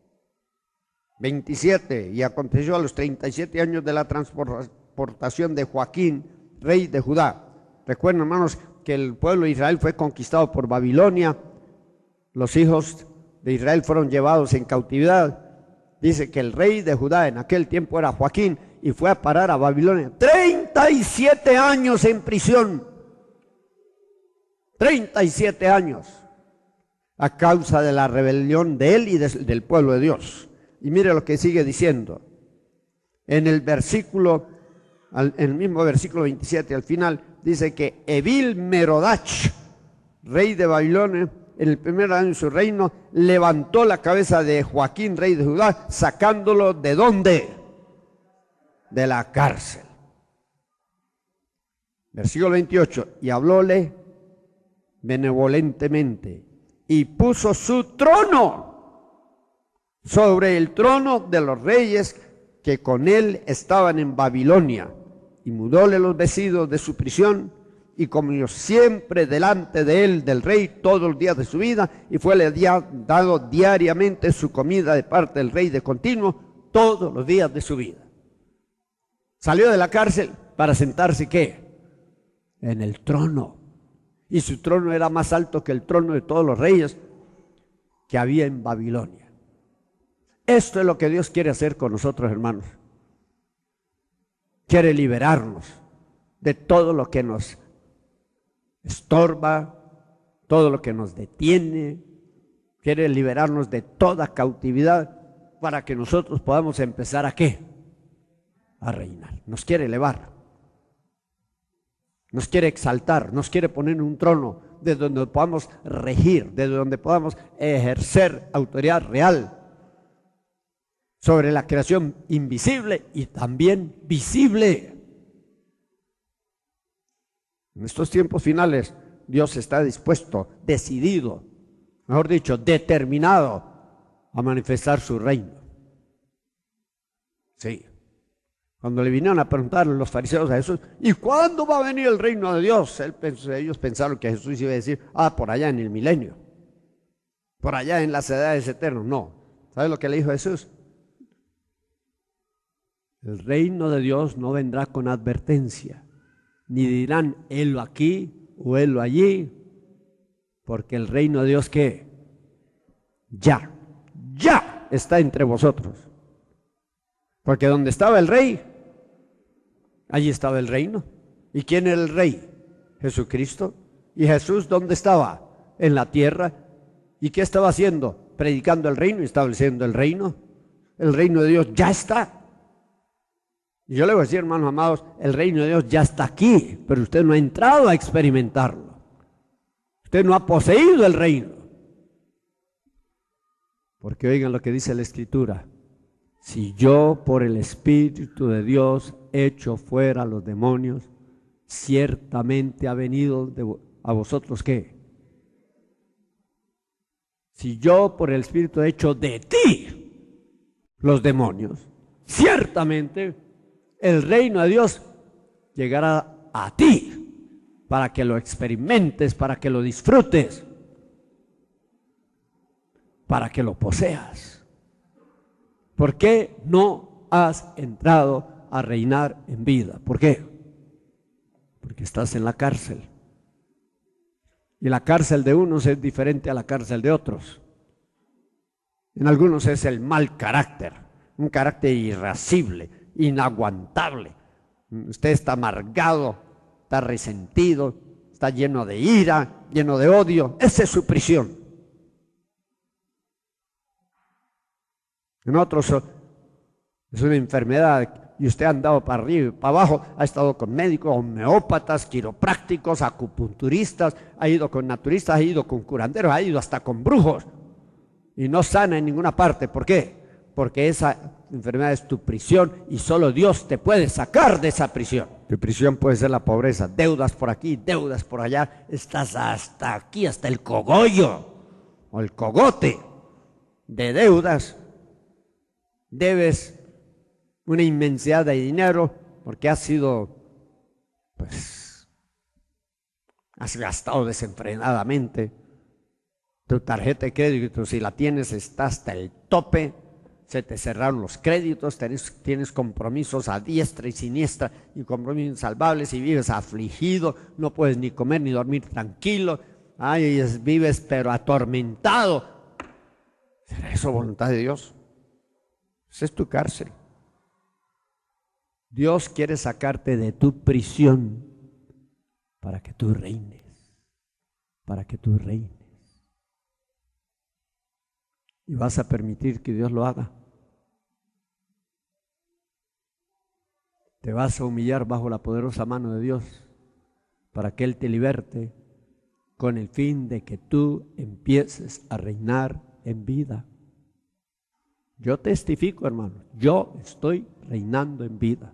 27? Y aconteció a los 37 años de la transportación de Joaquín, rey de Judá. Recuerden, hermanos, que el pueblo de Israel fue conquistado por Babilonia. Los hijos de Israel fueron llevados en cautividad. Dice que el rey de Judá en aquel tiempo era Joaquín y fue a parar a Babilonia. 37 años en prisión. 37 años a causa de la rebelión de él y del pueblo de Dios. Y mire lo que sigue diciendo. En el versículo, en el mismo versículo 27 al final, dice que Evil Merodach, rey de Babilonia, en el primer año de su reino, levantó la cabeza de Joaquín, rey de Judá, sacándolo ¿de dónde? De la cárcel. Versículo 28, y hablóle benevolentemente y puso su trono sobre el trono de los reyes que con él estaban en Babilonia, y mudóle los vestidos de su prisión y comió siempre delante de él, del rey, todos los días de su vida, y fuele dado diariamente su comida de parte del rey de continuo todos los días de su vida. Salió de la cárcel para sentarse ¿qué? En el trono. Y su trono era más alto que el trono de todos los reyes que había en Babilonia. Esto es lo que Dios quiere hacer con nosotros, hermanos. Quiere liberarnos de todo lo que nos estorba, todo lo que nos detiene. Quiere liberarnos de toda cautividad para que nosotros podamos empezar ¿a qué? A reinar. Nos quiere elevar. Nos quiere exaltar, nos quiere poner en un trono desde donde podamos regir, desde donde podamos ejercer autoridad real sobre la creación invisible y también visible. En estos tiempos finales, Dios está dispuesto, decidido, mejor dicho, determinado a manifestar su reino. Sí. Cuando le vinieron a preguntar los fariseos a Jesús, ¿y cuándo va a venir el reino de Dios? Ellos pensaron que Jesús iba a decir, por allá en el milenio, por allá en las edades eternas. No. ¿Sabe lo que le dijo Jesús? El reino de Dios no vendrá con advertencia, ni dirán, helo aquí o helo allí, porque el reino de Dios, ¿qué? Ya está entre vosotros. Porque donde estaba el rey, allí estaba el reino. ¿Y quién era el rey? Jesucristo. ¿Y Jesús dónde estaba? En la tierra. ¿Y qué estaba haciendo? Predicando el reino y estableciendo el reino. El reino de Dios ya está. Y yo le voy a decir, hermanos amados, el reino de Dios ya está aquí, pero usted no ha entrado a experimentarlo. Usted no ha poseído el reino. Porque oigan lo que dice la Escritura. Si yo por el Espíritu de Dios echo fuera a los demonios, ciertamente ha venido a vosotros ¿qué? Si yo por el Espíritu echo de ti los demonios, ciertamente el reino de Dios llegará a ti para que lo experimentes, para que lo disfrutes, para que lo poseas. ¿Por qué no has entrado a reinar en vida? ¿Por qué? Porque estás en la cárcel. Y la cárcel de unos es diferente a la cárcel de otros. En algunos es el mal carácter, un carácter irascible, inaguantable. Usted está amargado, está resentido, está lleno de ira, lleno de odio. Esa es su prisión. En otros es una enfermedad y usted ha andado para arriba y para abajo, ha estado con médicos, homeópatas, quiroprácticos, acupunturistas, ha ido con naturistas, ha ido con curanderos, ha ido hasta con brujos y no sana en ninguna parte. ¿Por qué? Porque esa enfermedad es tu prisión y solo Dios te puede sacar de esa prisión. Tu prisión puede ser la pobreza, deudas por aquí, deudas por allá, estás hasta aquí, hasta el cogollo o el cogote de deudas. Debes una inmensidad de dinero porque has gastado desenfrenadamente. Tu tarjeta de crédito, si la tienes, está hasta el tope. Se te cerraron los créditos, tienes compromisos a diestra y siniestra y compromisos insalvables y vives afligido, no puedes ni comer ni dormir tranquilo. Vives pero atormentado. ¿Será eso voluntad de Dios? Esa es tu cárcel. Dios quiere sacarte de tu prisión para que tú reines, para que tú reines. Y vas a permitir que Dios lo haga. Te vas a humillar bajo la poderosa mano de Dios para que Él te liberte con el fin de que tú empieces a reinar en vida. Yo testifico, hermano, yo estoy reinando en vida.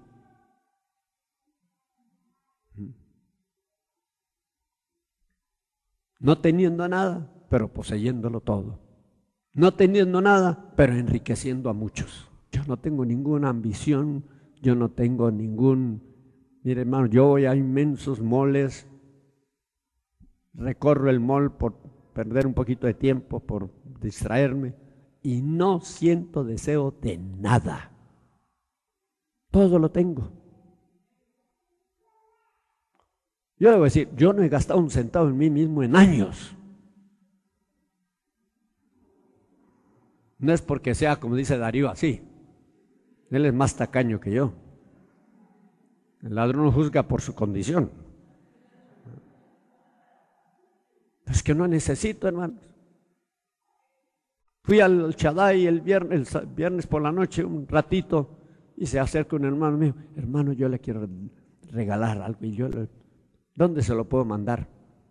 No teniendo nada, pero poseyéndolo todo. No teniendo nada, pero enriqueciendo a muchos. Yo no tengo ninguna ambición, yo no tengo mire, hermano, yo voy a inmensos moles, recorro el mall por perder un poquito de tiempo, por distraerme, y no siento deseo de nada. Todo lo tengo. Yo debo decir, yo no he gastado un centavo en mí mismo en años. No es porque sea, como dice Darío, así. Él es más tacaño que yo. El ladrón no juzga por su condición. Es que no necesito, hermanos. Fui al Shaddai el viernes por la noche, un ratito, y se acerca un hermano mío. Hermano, yo le quiero regalar algo. Y ¿dónde se lo puedo mandar?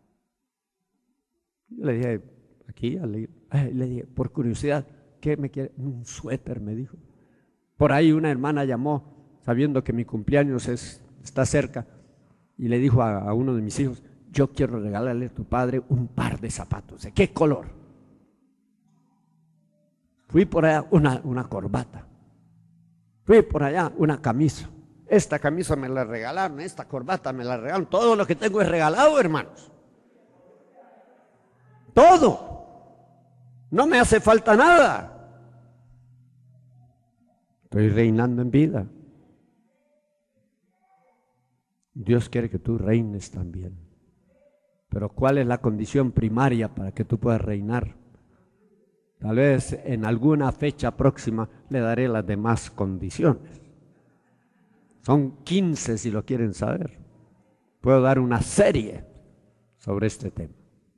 Yo le dije, aquí. Le dije, por curiosidad, ¿qué me quiere? Un suéter, me dijo. Por ahí una hermana llamó, sabiendo que mi cumpleaños está cerca, y le dijo a uno de mis hijos, yo quiero regalarle a tu padre un par de zapatos. ¿De qué color? Fui por allá una corbata. Fui por allá una camisa. Esta camisa me la regalaron, esta corbata me la regalaron. Todo lo que tengo es regalado, hermanos. Todo. No me hace falta nada. Estoy reinando en vida. Dios quiere que tú reines también. Pero ¿cuál es la condición primaria para que tú puedas reinar? Tal vez en alguna fecha próxima le daré las demás condiciones. Son 15 si lo quieren saber. Puedo dar una serie sobre este tema.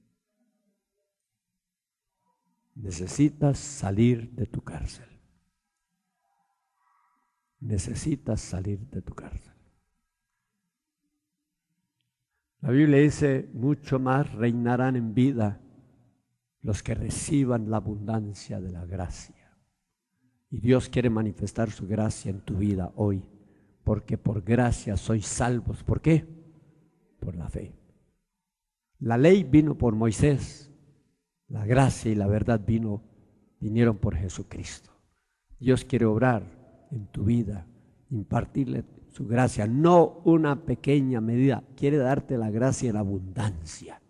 Necesitas salir de tu cárcel. Necesitas salir de tu cárcel. La Biblia dice, mucho más reinarán en vida los que reciban la abundancia de la gracia. Y Dios quiere manifestar su gracia en tu vida hoy, porque por gracia sois salvos. ¿Por qué? Por la fe. La ley vino por Moisés, la gracia y la verdad vinieron por Jesucristo. Dios quiere obrar en tu vida, impartirle su gracia, no una pequeña medida, quiere darte la gracia en abundancia.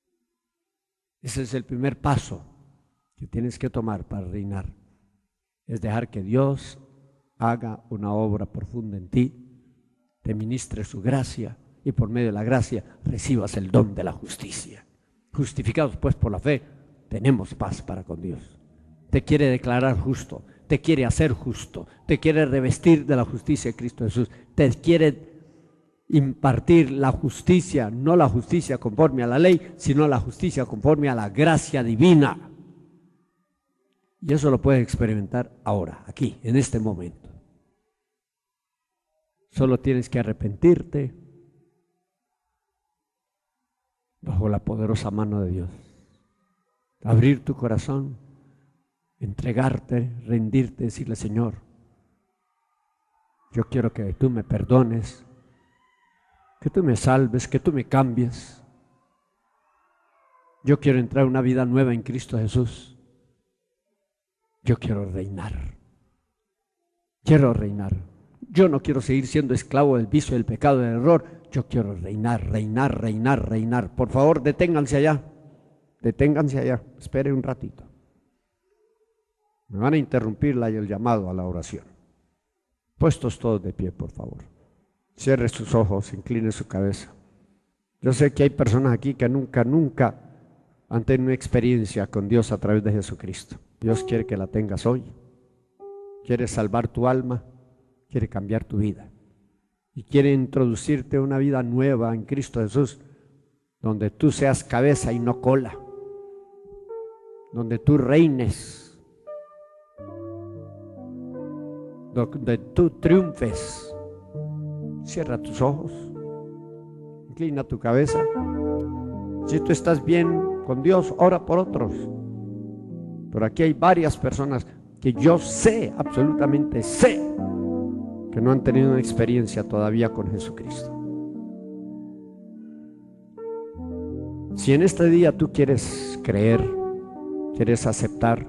Ese es el primer paso que tienes que tomar para reinar. es dejar que Dios haga una obra profunda en ti, te ministre su gracia y por medio de la gracia recibas el don de la justicia. Justificados pues por la fe, tenemos paz para con Dios. Te quiere declarar justo, te quiere hacer justo, te quiere revestir de la justicia de Cristo Jesús, te quiere impartir la justicia, no la justicia conforme a la ley, sino la justicia conforme a la gracia divina. Y eso lo puedes experimentar ahora, aquí, en este momento. Solo tienes que arrepentirte bajo la poderosa mano de Dios. Abrir tu corazón, entregarte, rendirte, decirle: Señor, yo quiero que tú me perdones, que tú me salves, que tú me cambies. Yo quiero entrar a una vida nueva en Cristo Jesús. Yo quiero reinar. Quiero reinar. Yo no quiero seguir siendo esclavo del vicio, del pecado, del error. Yo quiero reinar, reinar, reinar, reinar. Por favor, deténganse allá. Deténganse allá. Espere un ratito. Me van a interrumpir el llamado a la oración. Puestos todos de pie, por favor. Cierre sus ojos, incline su cabeza. Yo sé que hay personas aquí que nunca han tenido una experiencia con Dios a través de Jesucristo. Dios quiere que la tengas hoy. Quiere salvar tu alma, quiere cambiar tu vida. Y quiere introducirte a una vida nueva en Cristo Jesús, donde tú seas cabeza y no cola. Donde tú reines. Donde tú triunfes. Cierra tus ojos, inclina tu cabeza. Si tú estás bien con Dios, ora por otros. Pero aquí hay varias personas que yo sé, absolutamente sé, que no han tenido una experiencia todavía con Jesucristo. Si en este día tú quieres creer, quieres aceptar,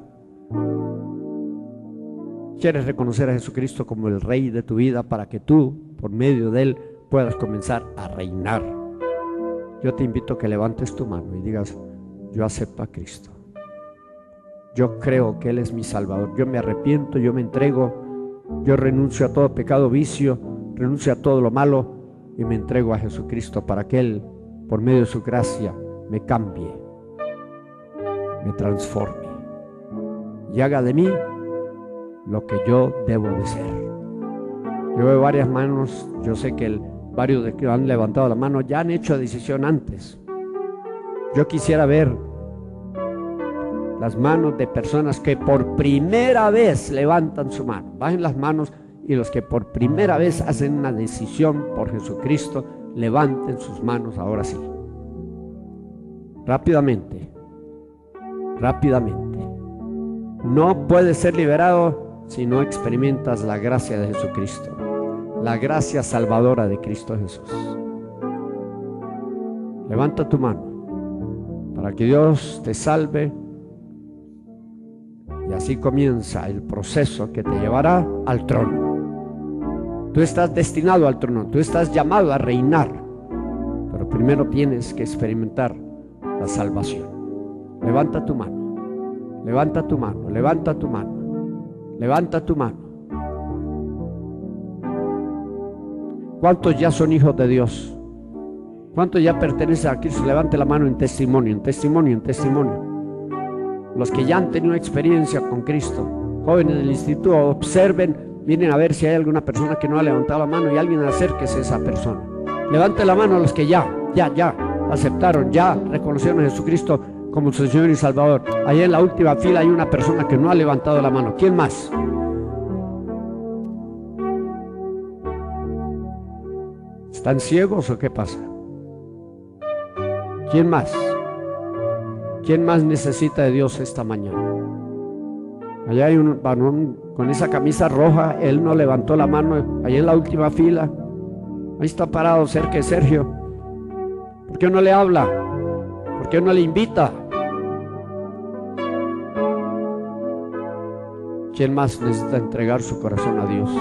quieres reconocer a Jesucristo como el Rey de tu vida para que tú, por medio de Él, puedas comenzar a reinar, yo te invito a que levantes tu mano y digas: yo acepto a Cristo. Yo creo que Él es mi Salvador. Yo me arrepiento, yo me entrego, yo renuncio a todo pecado, vicio, renuncio a todo lo malo y me entrego a Jesucristo para que Él, por medio de su gracia, me cambie, me transforme y haga de mí lo que yo debo de ser. Yo veo varias manos, yo sé que varios de que han levantado la mano ya han hecho decisión antes. Yo quisiera ver las manos de personas que por primera vez levantan su mano. Bajen las manos y los que por primera vez hacen una decisión por Jesucristo, levanten sus manos ahora sí. Rápidamente, rápidamente. No puedes ser liberado si no experimentas la gracia de Jesucristo, la gracia salvadora de Cristo Jesús. Levanta tu mano para que Dios te salve. Y así comienza el proceso que te llevará al trono. Tú estás destinado al trono, tú estás llamado a reinar, pero primero tienes que experimentar la salvación. Levanta tu mano, levanta tu mano, levanta tu mano, levanta tu mano. ¿Cuántos ya son hijos de Dios? ¿Cuántos ya pertenecen a Cristo? Levante la mano en testimonio, en testimonio, en testimonio. Los que ya han tenido experiencia con Cristo, jóvenes del instituto, observen, vienen a ver si hay alguna persona que no ha levantado la mano y alguien acérquese a esa persona. Levante la mano a los que ya aceptaron, ya reconocieron a Jesucristo como su Señor y Salvador. Allá en la última fila hay una persona que no ha levantado la mano. ¿Quién más? ¿Están ciegos o qué pasa? ¿Quién más? ¿Quién más necesita de Dios esta mañana? Allá hay un varón con esa camisa roja, él no levantó la mano, allá en la última fila. Ahí está parado cerca de Sergio. ¿Por qué no le habla? ¿Por qué no le invita? ¿Quién más necesita entregar su corazón a Dios?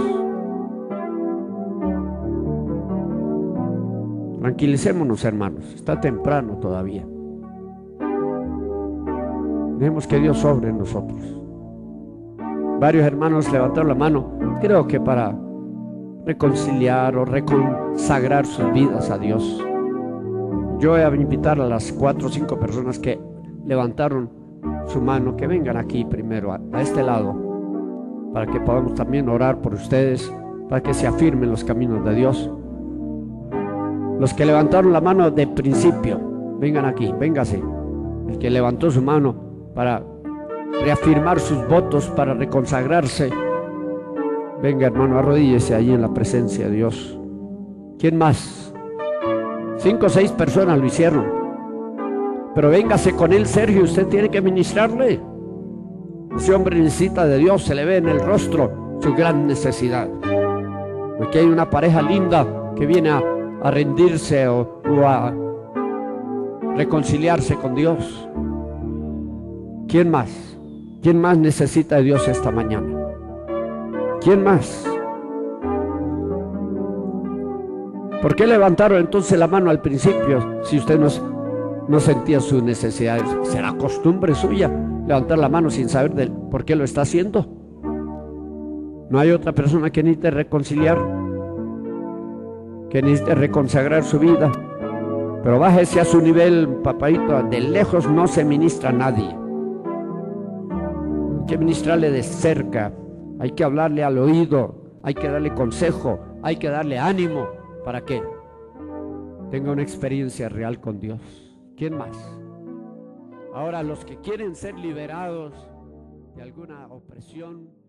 Tranquilicémonos, hermanos, está temprano todavía. Dejemos que Dios obre en nosotros. Varios hermanos levantaron la mano, creo que para reconciliar o reconsagrar sus vidas a Dios. Yo voy a invitar a las 4 o 5 personas que levantaron su mano, que vengan aquí primero a este lado, para que podamos también orar por ustedes, para que se afirmen los caminos de Dios. Los que levantaron la mano de principio, vengan aquí, véngase. El que levantó su mano para reafirmar sus votos, para reconsagrarse, venga, hermano, arrodíllese allí en la presencia de Dios. ¿Quién más? 5 o 6 personas lo hicieron. Pero véngase con él, Sergio, usted tiene que ministrarle. Ese hombre necesita de Dios, se le ve en el rostro su gran necesidad. Porque hay una pareja linda que viene a rendirse o a reconciliarse con Dios. ¿Quién más? ¿Quién más necesita de Dios esta mañana? ¿Quién más? ¿Por qué levantaron entonces la mano al principio si usted no sentía sus necesidades? ¿Será costumbre suya levantar la mano sin saber por qué lo está haciendo? ¿No hay otra persona que necesite reconciliar? Que necesite reconsagrar su vida. Pero bájese a su nivel, papadito. De lejos no se ministra a nadie. Hay que ministrarle de cerca. Hay que hablarle al oído. Hay que darle consejo. Hay que darle ánimo para que tenga una experiencia real con Dios. ¿Quién más? Ahora, los que quieren ser liberados de alguna opresión,